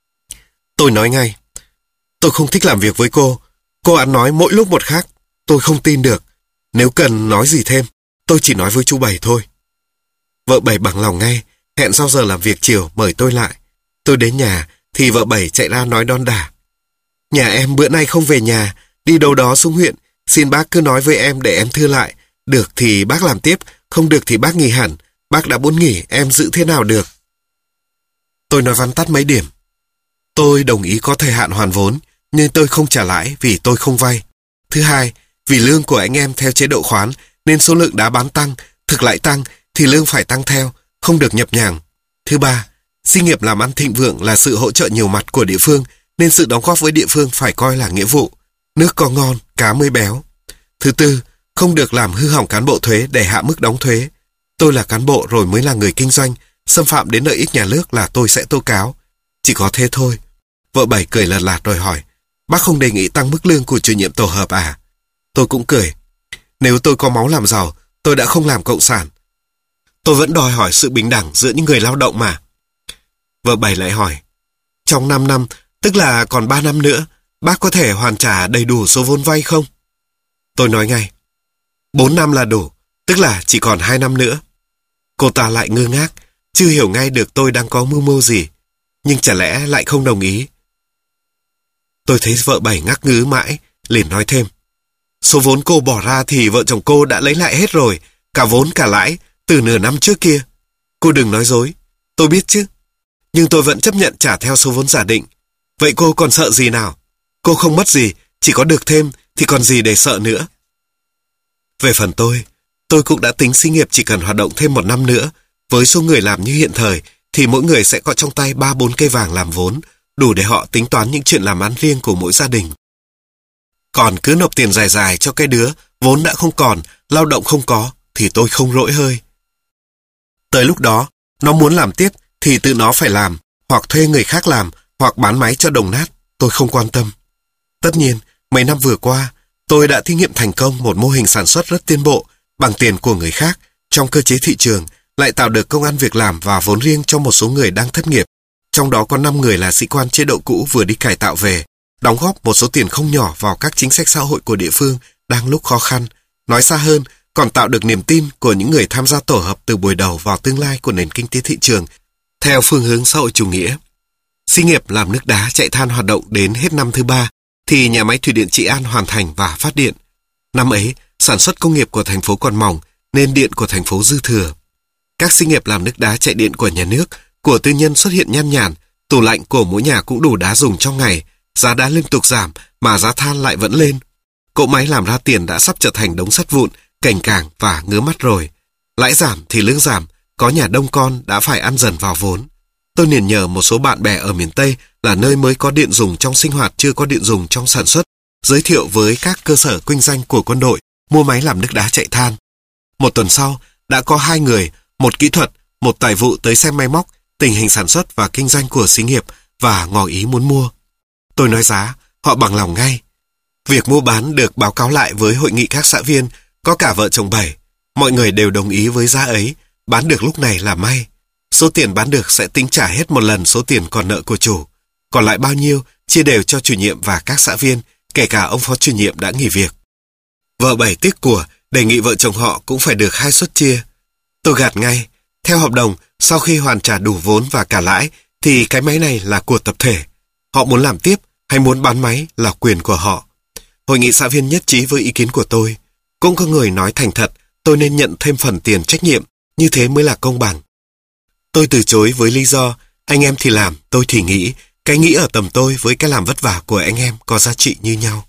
Tôi nói ngay, tôi không thích làm việc với cô, cô ăn nói mỗi lúc một khác, tôi không tin được. Nếu cần nói gì thêm, tôi chỉ nói với chú Bảy thôi. Vợ Bảy bằng lòng ngay, hẹn sau giờ làm việc chiều mời tôi lại. Tôi đến nhà, thì vợ Bảy chạy ra nói đon đả. Nhà em bữa nay không về nhà, đi đâu đó xuống huyện, xin bác cứ nói với em để em thưa lại. Được thì bác làm tiếp, không được thì bác nghỉ hẳn. Bác đã muốn nghỉ, em giữ thế nào được? Tôi nói vắn tắt mấy điểm. Tôi đồng ý có thời hạn hoàn vốn, nhưng tôi không trả lãi vì tôi không vay. Thứ hai, vì lương của anh em theo chế độ khoán, nên số lượng đá bán tăng, thực lại tăng, thì lương phải tăng theo, không được nhập nhằng. Thứ ba, xí nghiệp làm ăn thịnh vượng là sự hỗ trợ nhiều mặt của địa phương, nên sự đóng góp với địa phương phải coi là nghĩa vụ. Nước có ngon, cá mới béo. Thứ tư, không được làm hư hỏng cán bộ thuế để hạ mức đóng thuế. Tôi là cán bộ rồi mới là người kinh doanh, xâm phạm đến lợi ích nhà nước là tôi sẽ tố cáo. Chỉ có thế thôi. Vợ Bảy cười lạt lạt rồi hỏi, bác không đề nghị tăng mức lương của chủ nhiệm tổ hợp à? Tôi cũng cười. Nếu tôi có máu làm giàu, tôi đã không làm cộng sản. Tôi vẫn đòi hỏi sự bình đẳng giữa những người lao động mà. Vợ Bảy lại hỏi, trong năm năm, tức là còn ba năm nữa, bác có thể hoàn trả đầy đủ số vốn vay không? Tôi nói ngay, bốn năm là đủ, tức là chỉ còn hai năm nữa. Cô ta lại ngơ ngác, chưa hiểu ngay được tôi đang có mưu mô gì, nhưng chả lẽ lại không đồng ý. Tôi thấy vợ Bảy ngắc ngứ mãi, liền nói thêm, số vốn cô bỏ ra thì vợ chồng cô đã lấy lại hết rồi, cả vốn cả lãi, từ nửa năm trước kia. Cô đừng nói dối, tôi biết chứ. Nhưng tôi vẫn chấp nhận trả theo số vốn giả định. Vậy cô còn sợ gì nào? Cô không mất gì, chỉ có được thêm thì còn gì để sợ nữa. Về phần tôi, tôi cũng đã tính xí nghiệp chỉ cần hoạt động thêm một năm nữa. Với số người làm như hiện thời thì mỗi người sẽ có trong tay ba bốn cây vàng làm vốn, đủ để họ tính toán những chuyện làm ăn riêng của mỗi gia đình. Còn cứ nộp tiền dài dài cho cái đứa vốn đã không còn, lao động không có, thì tôi không rỗi hơi. Tới lúc đó, nó muốn làm tiếp thì tự nó phải làm, hoặc thuê người khác làm, hoặc bán máy cho đồng nát, tôi không quan tâm. Tất nhiên, mấy năm vừa qua, tôi đã thí nghiệm thành công một mô hình sản xuất rất tiến bộ, bằng tiền của người khác, trong cơ chế thị trường, lại tạo được công ăn việc làm và vốn riêng cho một số người đang thất nghiệp. Trong đó có năm người là sĩ quan chế độ cũ vừa đi cải tạo về, đóng góp một số tiền không nhỏ vào các chính sách xã hội của địa phương đang lúc khó khăn. Nói xa hơn, còn tạo được niềm tin của những người tham gia tổ hợp từ buổi đầu vào tương lai của nền kinh tế thị trường, theo phương hướng xã hội chủ nghĩa. Xí nghiệp làm nước đá chạy than hoạt động đến hết năm thứ ba, thì nhà máy thủy điện Trị An hoàn thành và phát điện. Năm ấy, sản xuất công nghiệp của thành phố còn mỏng, nên điện của thành phố dư thừa. Các xí nghiệp làm nước đá chạy điện của nhà nước, của tư nhân xuất hiện nhan nhản, tủ lạnh của mỗi nhà cũng đủ đá dùng trong ngày, giá đá liên tục giảm mà giá than lại vẫn lên. Cỗ máy làm ra tiền đã sắp trở thành đống sắt vụn, cành cảng và ngứa mắt rồi. Lãi giảm thì lương giảm, có nhà đông con đã phải ăn dần vào vốn. Tôi liền nhờ một số bạn bè ở miền Tây là nơi mới có điện dùng trong sinh hoạt chưa có điện dùng trong sản xuất, giới thiệu với các cơ sở kinh doanh của quân đội mua máy làm nước đá chạy than. Một tuần sau, đã có hai người, một kỹ thuật, một tài vụ tới xem máy móc, tình hình sản xuất và kinh doanh của xí nghiệp và ngỏ ý muốn mua. Tôi nói giá, họ bằng lòng ngay. Việc mua bán được báo cáo lại với hội nghị các xã viên, có cả vợ chồng Bảy. Mọi người đều đồng ý với giá ấy, bán được lúc này là may. Số tiền bán được sẽ tính trả hết một lần số tiền còn nợ của chủ. Còn lại bao nhiêu, chia đều cho chủ nhiệm và các xã viên, kể cả ông phó chủ nhiệm đã nghỉ việc. Vợ Bảy tiếc của, đề nghị vợ chồng họ cũng phải được hai suất chia. Tôi gạt ngay. Theo hợp đồng, sau khi hoàn trả đủ vốn và cả lãi, thì cái máy này là của tập thể. Họ muốn làm tiếp hay muốn bán máy là quyền của họ. Hội nghị xã viên nhất trí với ý kiến của tôi. Cũng có người nói thành thật, tôi nên nhận thêm phần tiền trách nhiệm, như thế mới là công bằng. Tôi từ chối với lý do, anh em thì làm, tôi thì nghĩ, cái nghĩ ở tầm tôi với cái làm vất vả của anh em có giá trị như nhau.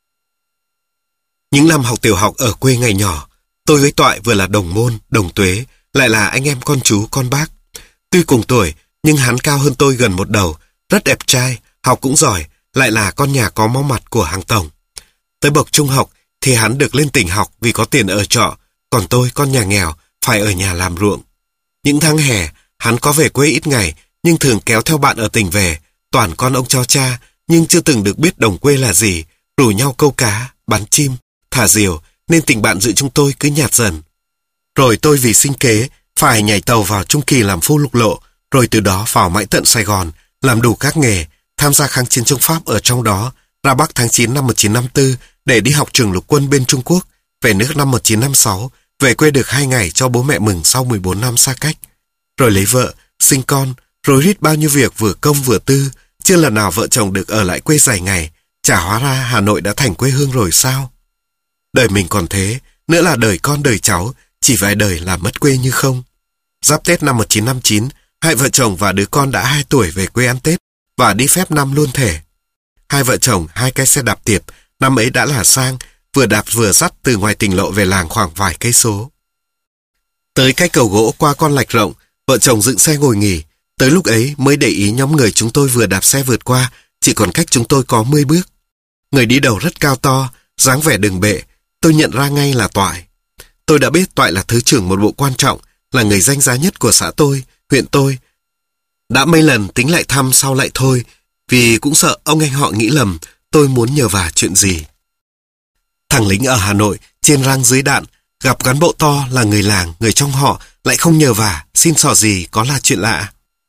Những năm học tiểu học ở quê ngày nhỏ, tôi với Toại vừa là đồng môn, đồng tuế, lại là anh em con chú, con bác. Tuy cùng tuổi, nhưng hắn cao hơn tôi gần một đầu, rất đẹp trai, học cũng giỏi, lại là con nhà có máu mặt của hàng tổng. Tới bậc trung học thì hắn được lên tỉnh học vì có tiền ở trọ, còn tôi, con nhà nghèo, phải ở nhà làm ruộng. Những tháng hè, hắn có về quê ít ngày, nhưng thường kéo theo bạn ở tỉnh về, toàn con ông cháu cha, nhưng chưa từng được biết đồng quê là gì, rủ nhau câu cá, bắn chim, thả diều, nên tình bạn giữa chúng tôi cứ nhạt dần. Rồi tôi vì sinh kế, phải nhảy tàu vào Trung Kỳ làm phu lục lộ, rồi từ đó vào mãi tận Sài Gòn, làm đủ các nghề, tham gia kháng chiến chống Pháp ở trong đó, ra Bắc tháng chín năm một nghìn chín trăm năm mươi tư để đi học trường lục quân bên Trung Quốc, về nước năm một nghìn chín trăm năm mươi sáu, về quê được hai ngày cho bố mẹ mừng sau mười bốn năm xa cách. Rồi lấy vợ, sinh con, rồi rít bao nhiêu việc vừa công vừa tư, chưa lần nào vợ chồng được ở lại quê dài ngày, chả hóa ra Hà Nội đã thành quê hương rồi sao? Đời mình còn thế, nữa là đời con đời cháu, chỉ vài đời là mất quê như không. Giáp Tết năm một nghìn chín trăm năm mươi chín, hai vợ chồng và đứa con đã hai tuổi về quê ăn Tết và đi phép năm luôn thể. Hai vợ chồng, hai cái xe đạp tiệp, năm ấy đã là sang, vừa đạp vừa dắt từ ngoài tỉnh lộ về làng khoảng vài cây số. Tới cái cầu gỗ qua con lạch rộng, vợ chồng dựng xe ngồi nghỉ. Tới lúc ấy mới để ý nhóm người chúng tôi vừa đạp xe vượt qua, chỉ còn cách chúng tôi có mười bước. Người đi đầu rất cao to, dáng vẻ đường bệ, tôi nhận ra ngay là Toại. Tôi đã biết Toại là thứ trưởng một bộ quan trọng, là người danh giá nhất của xã tôi, huyện tôi. Đã mấy lần tính lại thăm sau lại thôi, vì cũng sợ ông anh họ nghĩ lầm tôi muốn nhờ vả chuyện gì. Thằng lính ở Hà Nội, trên răng dưới đạn, gặp cán bộ to là người làng, người trong họ, lại không nhờ vả, xin xỏ gì có là chuyện lạ.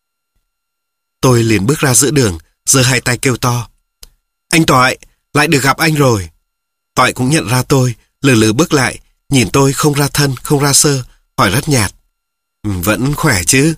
Tôi liền bước ra giữa đường, giơ hai tay kêu to. Anh Toại, lại được gặp anh rồi. Toại cũng nhận ra tôi, lừ lừ bước lại, nhìn tôi không ra thân, không ra sơ, hỏi rất nhạt. Vẫn khỏe chứ?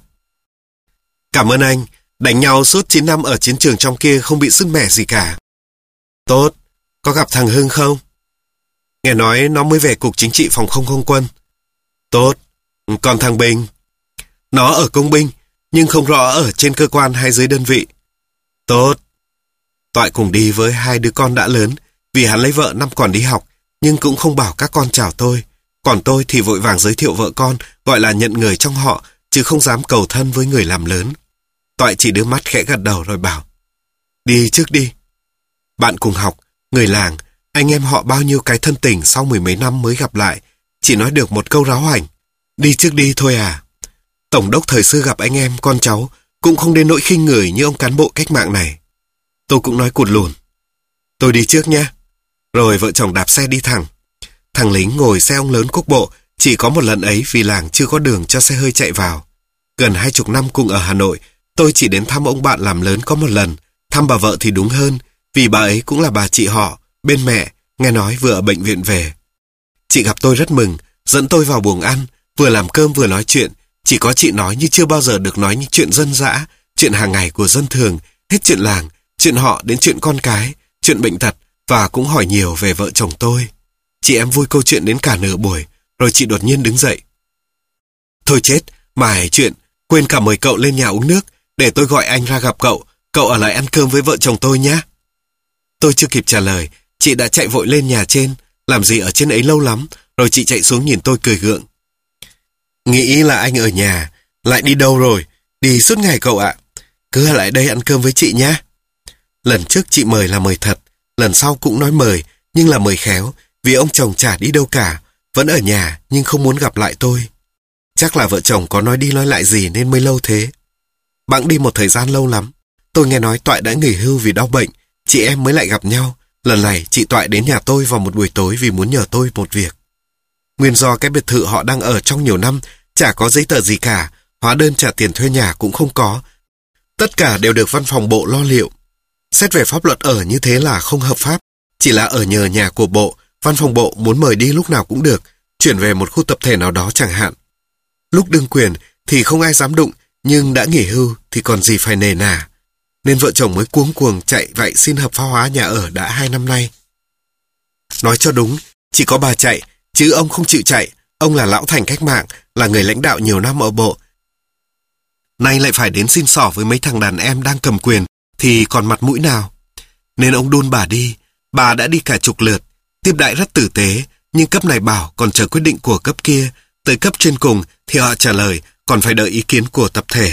Cảm ơn anh, đánh nhau suốt chín năm ở chiến trường trong kia không bị sứt mẻ gì cả. Tốt, có gặp thằng Hưng không? Nghe nói nó mới về cục chính trị phòng không không quân. Tốt, còn thằng Bình? Nó ở công binh, nhưng không rõ ở trên cơ quan hay dưới đơn vị. Tốt. Toại cùng đi với hai đứa con đã lớn, vì hắn lấy vợ năm còn đi học, nhưng cũng không bảo các con chào tôi. Còn tôi thì vội vàng giới thiệu vợ con, gọi là nhận người trong họ, chứ không dám cầu thân với người làm lớn. Toại chỉ đưa mắt khẽ gật đầu rồi bảo. Đi trước đi. Bạn cùng học, người làng, anh em họ bao nhiêu cái thân tình sau mười mấy năm mới gặp lại, chỉ nói được một câu ráo hoảnh. Đi trước đi thôi à. Tổng đốc thời xưa gặp anh em, con cháu, cũng không đến nỗi khinh người như ông cán bộ cách mạng này. Tôi cũng nói cụt lùn. Tôi đi trước nhé. Rồi vợ chồng đạp xe đi thẳng. Thằng lính ngồi xe ông lớn quốc bộ, chỉ có một lần ấy vì làng chưa có đường cho xe hơi chạy vào. Gần hai chục năm cùng ở Hà Nội, tôi chỉ đến thăm ông bạn làm lớn có một lần, thăm bà vợ thì đúng hơn, vì bà ấy cũng là bà chị họ, bên mẹ, nghe nói vừa ở bệnh viện về. Chị gặp tôi rất mừng, dẫn tôi vào buồng ăn, vừa làm cơm vừa nói chuyện, chỉ có chị nói như chưa bao giờ được nói những chuyện dân dã, chuyện hàng ngày của dân thường, hết chuyện làng, chuyện họ đến chuyện con cái, chuyện bệnh tật, và cũng hỏi nhiều về vợ chồng tôi. Chị em vui câu chuyện đến cả nửa buổi, rồi chị đột nhiên đứng dậy. Thôi chết, mải chuyện, quên cả mời cậu lên nhà uống nước, để tôi gọi anh ra gặp cậu, cậu ở lại ăn cơm với vợ chồng tôi nhé. Tôi chưa kịp trả lời, chị đã chạy vội lên nhà trên, làm gì ở trên ấy lâu lắm, rồi chị chạy xuống nhìn tôi cười gượng. Nghĩ là anh ở nhà, lại đi đâu rồi, đi suốt ngày cậu ạ. cứ ở lại đây ăn cơm với chị nhé. Lần trước chị mời là mời thật, lần sau cũng nói mời, nhưng là mời khéo, vì ông chồng chả đi đâu cả, vẫn ở nhà nhưng không muốn gặp lại tôi. Chắc là vợ chồng có nói đi nói lại gì nên mới lâu thế. Bẵng đi một thời gian lâu lắm, tôi nghe nói Toại đã nghỉ hưu vì đau bệnh, chị em mới lại gặp nhau. Lần này chị Toại đến nhà tôi vào một buổi tối vì muốn nhờ tôi một việc. Nguyên do cái biệt thự họ đang ở trong nhiều năm chả có giấy tờ gì cả, hóa đơn trả tiền thuê nhà cũng không có. Tất cả đều được văn phòng bộ lo liệu. Xét về pháp luật ở như thế là không hợp pháp, chỉ là ở nhờ nhà của bộ, văn phòng bộ muốn mời đi lúc nào cũng được, chuyển về một khu tập thể nào đó chẳng hạn. Lúc đương quyền thì không ai dám đụng, nhưng đã nghỉ hưu thì còn gì phải nề nà. Nên vợ chồng mới cuống cuồng chạy vậy xin hợp pháp hóa nhà ở đã hai năm nay. Nói cho đúng, chỉ có bà chạy, chứ ông không chịu chạy. Ông là lão thành cách mạng, là người lãnh đạo nhiều năm ở bộ. Nay lại phải đến xin xỏ với mấy thằng đàn em đang cầm quyền, thì còn mặt mũi nào. Nên ông đun bà đi. Bà đã đi cả chục lượt, tiếp đãi rất tử tế, nhưng cấp này bảo còn chờ quyết định của cấp kia. Tới cấp trên cùng thì họ trả lời còn phải đợi ý kiến của tập thể.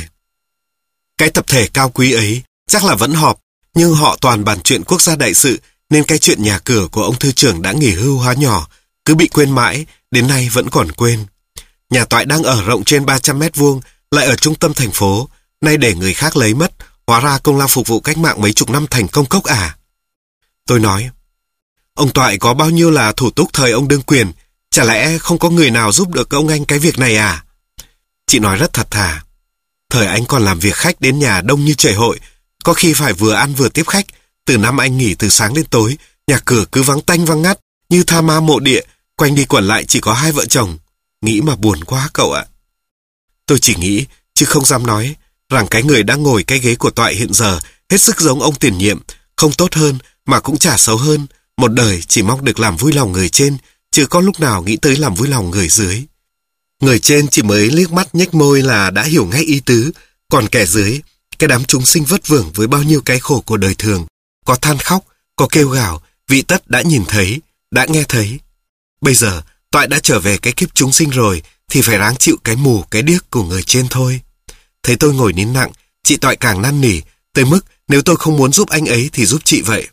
Cái tập thể cao quý ấy chắc là vẫn họp, nhưng họ toàn bàn chuyện quốc gia đại sự, nên cái chuyện nhà cửa của ông thư trưởng đã nghỉ hưu hóa nhỏ, cứ bị quên mãi, đến nay vẫn còn quên. Nhà Toại đang ở rộng trên ba trăm mét vuông, lại ở trung tâm thành phố, nay để người khác lấy mất, hóa ra công lao phục vụ cách mạng mấy chục năm thành công cốc à. Tôi nói, ông Toại có bao nhiêu là thủ túc thời ông đương quyền, chả lẽ không có người nào giúp được ông anh cái việc này à? Chị nói rất thật thà. Thời anh còn làm việc khách đến nhà đông như chảy hội, có khi phải vừa ăn vừa tiếp khách. Từ năm anh nghỉ từ sáng đến tối, nhà cửa cứ vắng tanh vắng ngắt, như tha ma mộ địa, quanh đi quẩn lại chỉ có hai vợ chồng. Nghĩ mà buồn quá cậu ạ. Tôi chỉ nghĩ, chứ không dám nói, rằng cái người đang ngồi cái ghế của Toại hiện giờ hết sức giống ông tiền nhiệm, không tốt hơn mà cũng chả xấu hơn. Một đời chỉ mong được làm vui lòng người trên, chứ có lúc nào nghĩ tới làm vui lòng người dưới. Người trên chỉ mới liếc mắt nhếch môi là đã hiểu ngay ý tứ, còn kẻ dưới, cái đám chúng sinh vất vưởng với bao nhiêu cái khổ của đời thường, có than khóc, có kêu gào, vị tất đã nhìn thấy, đã nghe thấy. Bây giờ, Toại đã trở về cái kiếp chúng sinh rồi, thì phải ráng chịu cái mù, cái điếc của người trên thôi. Thấy tôi ngồi nín nặng, chị Toại càng năn nỉ, tới mức nếu tôi không muốn giúp anh ấy thì giúp chị vậy.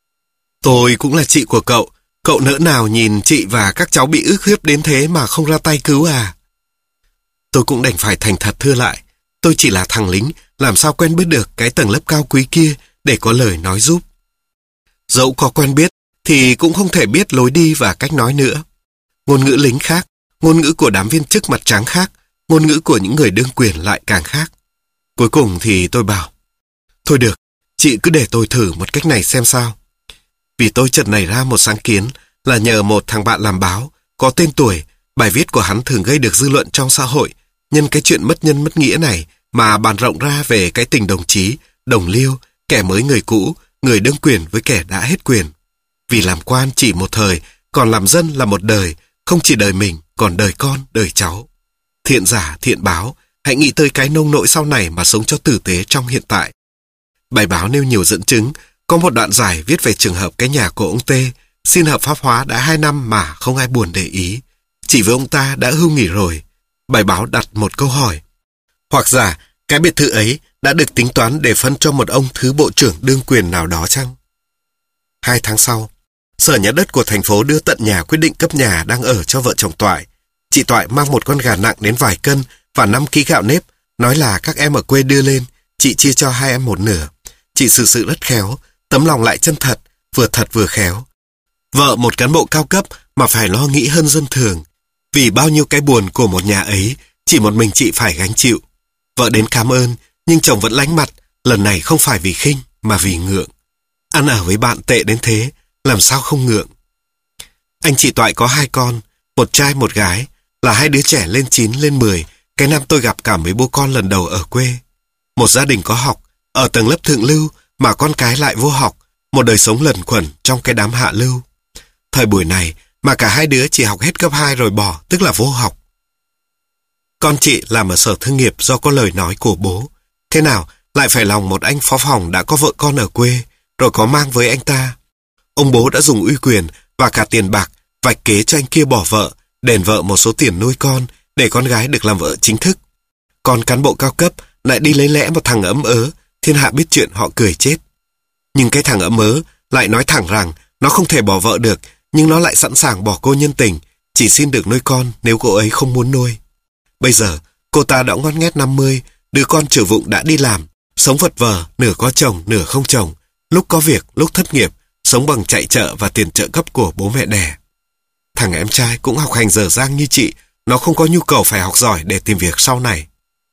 Tôi cũng là chị của cậu, cậu nỡ nào nhìn chị và các cháu bị ức hiếp đến thế mà không ra tay cứu à? Tôi cũng đành phải thành thật thưa lại, tôi chỉ là thằng lính, làm sao quen biết được cái tầng lớp cao quý kia để có lời nói giúp. Dẫu có quen biết, thì cũng không thể biết lối đi và cách nói nữa. Ngôn ngữ lính khác, ngôn ngữ của đám viên chức mặt trắng khác, ngôn ngữ của những người đương quyền lại càng khác. Cuối cùng thì tôi bảo, thôi được, chị cứ để tôi thử một cách này xem sao. Vì tôi chợt nảy ra một sáng kiến là nhờ một thằng bạn làm báo, có tên tuổi, bài viết của hắn thường gây được dư luận trong xã hội, nhân cái chuyện mất nhân mất nghĩa này mà bàn rộng ra về cái tình đồng chí, đồng liêu, kẻ mới người cũ, người đương quyền với kẻ đã hết quyền. Vì làm quan chỉ một thời, còn làm dân là một đời, không chỉ đời mình, còn đời con, đời cháu. Thiện giả, thiện báo, hãy nghĩ tới cái nông nỗi sau này mà sống cho tử tế trong hiện tại. Bài báo nêu nhiều dẫn chứng, có một đoạn giải viết về trường hợp cái nhà của ông T, xin hợp pháp hóa đã hai năm mà không ai buồn để ý. Chỉ với ông ta đã hưu nghỉ rồi. Bài báo đặt một câu hỏi. Hoặc giả, cái biệt thự ấy đã được tính toán để phân cho một ông thứ bộ trưởng đương quyền nào đó chăng? Hai tháng sau, Sở Nhà đất của thành phố đưa tận nhà quyết định cấp nhà đang ở cho vợ chồng Toại. Chị Toại mang một con gà nặng đến vài cân và năm ký gạo nếp, nói là các em ở quê đưa lên, chị chia cho hai em một nửa. Chị xử sự rất khéo, tấm lòng lại chân thật, vừa thật vừa khéo. Vợ một cán bộ cao cấp mà phải lo nghĩ hơn dân thường. Vì bao nhiêu cái buồn của một nhà ấy, chỉ một mình chị phải gánh chịu. Vợ đến cảm ơn, nhưng chồng vẫn lánh mặt, lần này không phải vì khinh mà vì ngượng. Ăn ở với bạn tệ đến thế, làm sao không ngượng. Anh chị Toại có hai con, một trai một gái, là hai đứa trẻ lên chín lên mười, cái năm tôi gặp cả mấy bố con lần đầu ở quê. Một gia đình có học, ở tầng lớp thượng lưu mà con cái lại vô học, một đời sống lẩn quẩn trong cái đám hạ lưu. Thời buổi này mà cả hai đứa chỉ học hết cấp hai rồi bỏ, tức là vô học. Con chị làm ở sở thương nghiệp do có lời nói của bố. Thế nào lại phải lòng một anh phó phòng đã có vợ con ở quê, rồi có mang với anh ta. Ông bố đã dùng uy quyền và cả tiền bạc vạch kế cho anh kia bỏ vợ, đền vợ một số tiền nuôi con để con gái được làm vợ chính thức. Còn cán bộ cao cấp lại đi lấy lẽ một thằng ấm ớ Thiên hạ biết chuyện họ cười chết. Nhưng cái thằng ở mớ lại nói thẳng rằng nó không thể bỏ vợ được, nhưng nó lại sẵn sàng bỏ cô nhân tình, chỉ xin được nuôi con nếu cô ấy không muốn nuôi. Bây giờ, cô ta đã ngót nghét năm mươi, đứa con chửa vụng đã đi làm, sống vật vờ, nửa có chồng, nửa không chồng, lúc có việc, lúc thất nghiệp, sống bằng chạy chợ và tiền trợ cấp của bố mẹ đẻ. Thằng em trai cũng học hành dở dang như chị, nó không có nhu cầu phải học giỏi để tìm việc sau này.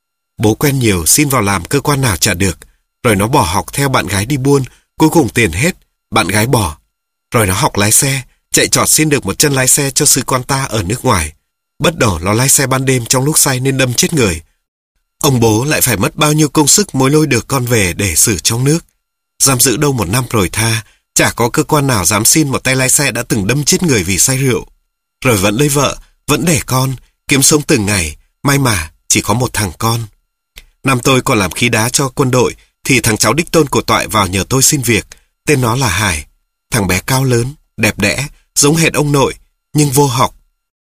Bố quen nhiều xin vào làm cơ quan nào chả được, rồi nó bỏ học theo bạn gái đi buôn, cuối cùng tiền hết, bạn gái bỏ. Rồi nó học lái xe, chạy trọt xin được một chân lái xe cho sư con ta ở nước ngoài. Bất đổ nó lái xe ban đêm trong lúc say nên đâm chết người. Ông bố lại phải mất bao nhiêu công sức mới lôi được con về để xử trong nước. Giam giữ đâu một năm rồi tha, chả có cơ quan nào dám xin một tay lái xe đã từng đâm chết người vì say rượu. Rồi vẫn lấy vợ, vẫn đẻ con, kiếm sống từng ngày, may mà chỉ có một thằng con. Năm tôi còn làm khí đá cho quân đội, thì thằng cháu đích tôn của Toại vào nhờ tôi xin việc, tên nó là Hải. Thằng bé cao lớn, đẹp đẽ, giống hệt ông nội, nhưng vô học.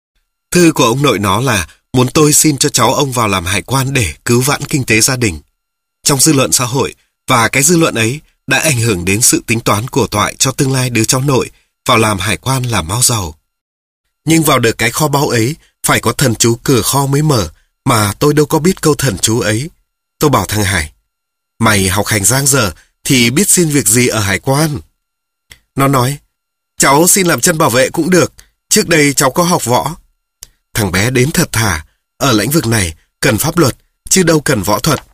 Thư của ông nội nó là muốn tôi xin cho cháu ông vào làm hải quan để cứu vãn kinh tế gia đình. Trong dư luận xã hội, và cái dư luận ấy đã ảnh hưởng đến sự tính toán của Toại cho tương lai đứa cháu nội vào làm hải quan làm mau giàu. Nhưng vào được cái kho báu ấy, phải có thần chú cửa kho mới mở, mà tôi đâu có biết câu thần chú ấy. Tôi bảo thằng Hải, mày học hành giang dở thì biết xin việc gì ở hải quan. Nó nói, cháu xin làm chân bảo vệ cũng được, trước đây cháu có học võ. Thằng bé đến thật thà, ở lĩnh vực này cần pháp luật, chứ đâu cần võ thuật.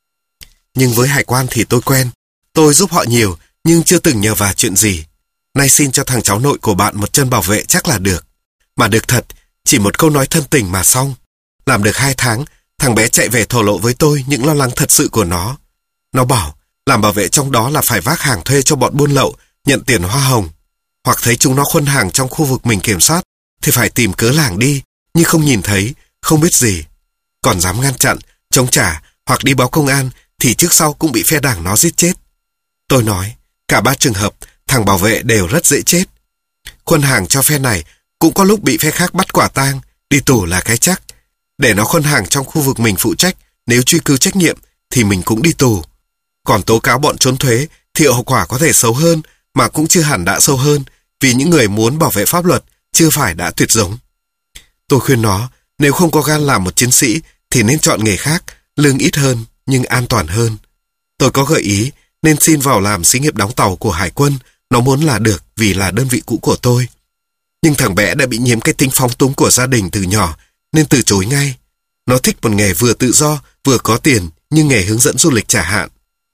Nhưng với hải quan thì tôi quen, tôi giúp họ nhiều, nhưng chưa từng nhờ vả chuyện gì. Nay xin cho thằng cháu nội của bạn một chân bảo vệ chắc là được. Mà được thật, chỉ một câu nói thân tình mà xong. Làm được hai tháng, thằng bé chạy về thổ lộ với tôi những lo lắng thật sự của nó. Nó bảo, làm bảo vệ trong đó là phải vác hàng thuê cho bọn buôn lậu, nhận tiền hoa hồng. Hoặc thấy chúng nó khuân hàng trong khu vực mình kiểm soát, thì phải tìm cớ lảng đi, nhưng không nhìn thấy, không biết gì. Còn dám ngăn chặn, chống trả, hoặc đi báo công an, thì trước sau cũng bị phe đảng nó giết chết. Tôi nói, cả ba trường hợp, thằng bảo vệ đều rất dễ chết. Khuân hàng cho phe này, cũng có lúc bị phe khác bắt quả tang, đi tù là cái chắc. Để nó khuân hàng trong khu vực mình phụ trách, nếu truy cứu trách nhiệm, thì mình cũng đi tù. Còn tố cáo bọn trốn thuế, thì hậu quả có thể xấu hơn, mà cũng chưa hẳn đã sâu hơn, vì những người muốn bảo vệ pháp luật, chưa phải đã tuyệt giống. Tôi khuyên nó, nếu không có gan làm một chiến sĩ, thì nên chọn nghề khác, lương ít hơn, nhưng an toàn hơn. Tôi có gợi ý, nên xin vào làm xí nghiệp đóng tàu của hải quân, nó muốn là được vì là đơn vị cũ của tôi. Nhưng thằng bé đã bị nhiễm cái tính phóng túng của gia đình từ nhỏ, nên từ chối ngay. Nó thích một nghề vừa tự do, vừa có tiền, như nghề hướng dẫn du lịch trả hạn.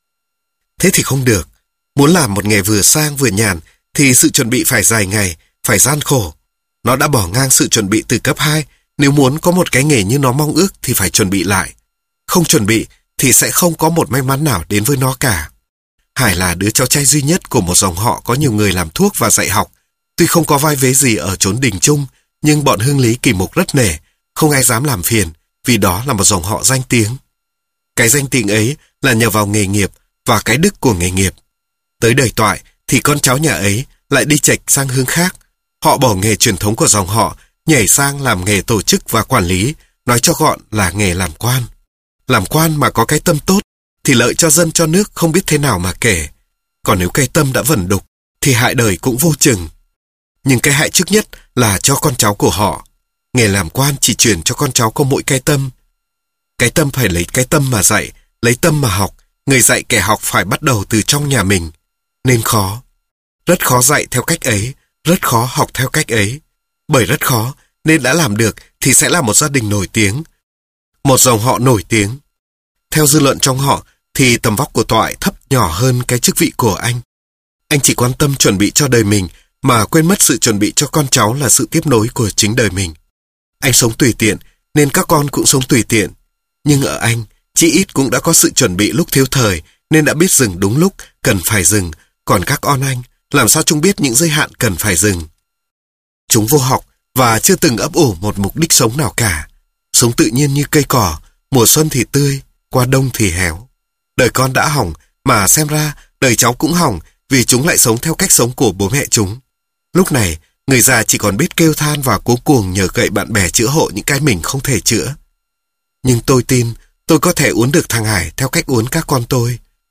Thế thì không được. Muốn làm một nghề vừa sang vừa nhàn, thì sự chuẩn bị phải dài ngày, phải gian khổ. Nó đã bỏ ngang sự chuẩn bị từ cấp hai, nếu muốn có một cái nghề như nó mong ước thì phải chuẩn bị lại. Không chuẩn bị thì sẽ không có một may mắn nào đến với nó cả. Hải là đứa cháu trai duy nhất của một dòng họ có nhiều người làm thuốc và dạy học. Tuy không có vai vế gì ở chốn đình chung, nhưng bọn Hương Lý Kỳ Mục rất nể, không ai dám làm phiền, vì đó là một dòng họ danh tiếng. Cái danh tiếng ấy là nhờ vào nghề nghiệp và cái đức của nghề nghiệp. Tới đời Toại thì con cháu nhà ấy lại đi chệch sang hướng khác. Họ bỏ nghề truyền thống của dòng họ, nhảy sang làm nghề tổ chức và quản lý, nói cho gọn là nghề làm quan. Làm quan mà có cái tâm tốt, thì lợi cho dân cho nước không biết thế nào mà kể. Còn nếu cái tâm đã vẩn đục, thì hại đời cũng vô chừng. Nhưng cái hại trước nhất là cho con cháu của họ. Nghề làm quan chỉ truyền cho con cháu có mỗi cái tâm. Cái tâm phải lấy cái tâm mà dạy, lấy tâm mà học. Người dạy kẻ học phải bắt đầu từ trong nhà mình. Nên khó. Rất khó dạy theo cách ấy, rất khó học theo cách ấy. Bởi rất khó, nên đã làm được thì sẽ là một gia đình nổi tiếng. Một dòng họ nổi tiếng. Theo dư luận trong họ, thì tầm vóc của Toại thấp nhỏ hơn cái chức vị của anh. Anh chỉ quan tâm chuẩn bị cho đời mình, mà quên mất sự chuẩn bị cho con cháu là sự tiếp nối của chính đời mình. Anh sống tùy tiện, nên các con cũng sống tùy tiện. Nhưng ở anh, chỉ ít cũng đã có sự chuẩn bị lúc thiếu thời, nên đã biết dừng đúng lúc, cần phải dừng. Còn các con anh, làm sao chúng biết những giới hạn cần phải dừng? Chúng vô học, và chưa từng ấp ủ một mục đích sống nào cả. Sống tự nhiên như cây cỏ, mùa xuân thì tươi, qua đông thì héo. Đời con đã hỏng, mà xem ra đời cháu cũng hỏng, vì chúng lại sống theo cách sống của bố mẹ chúng. Lúc này, người già chỉ còn biết kêu than và cố cuồng nhờ cậy bạn bè chữa hộ những cái mình không thể chữa. Nhưng tôi tin, tôi có thể uốn được thằng Hải theo cách uốn các con tôi.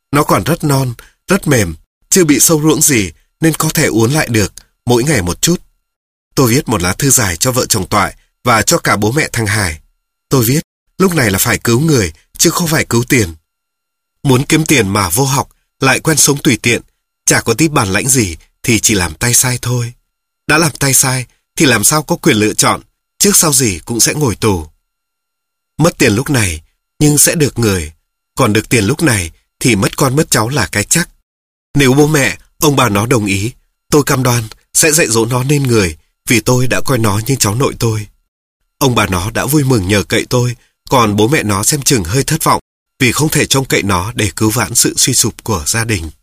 Nó còn rất non, rất mềm, chưa bị sâu ruỗng gì nên có thể uốn lại được, mỗi ngày một chút. Tôi viết một lá thư dài cho vợ chồng Toại và cho cả bố mẹ thằng Hải. Tôi viết, lúc này là phải cứu người, chứ không phải cứu tiền. Muốn kiếm tiền mà vô học, lại quen sống tùy tiện, chả có tí bản lãnh gì thì chỉ làm tay sai thôi. Đã làm tay sai thì làm sao có quyền lựa chọn, trước sau gì cũng sẽ ngồi tù. Mất tiền lúc này, nhưng sẽ được người. Còn được tiền lúc này thì mất con mất cháu là cái chắc. Nếu bố mẹ, ông bà nó đồng ý, tôi cam đoan sẽ dạy dỗ nó nên người, vì tôi đã coi nó như cháu nội tôi. Ông bà nó đã vui mừng nhờ cậy tôi, còn bố mẹ nó xem chừng hơi thất vọng vì không thể trông cậy nó để cứu vãn sự suy sụp của gia đình.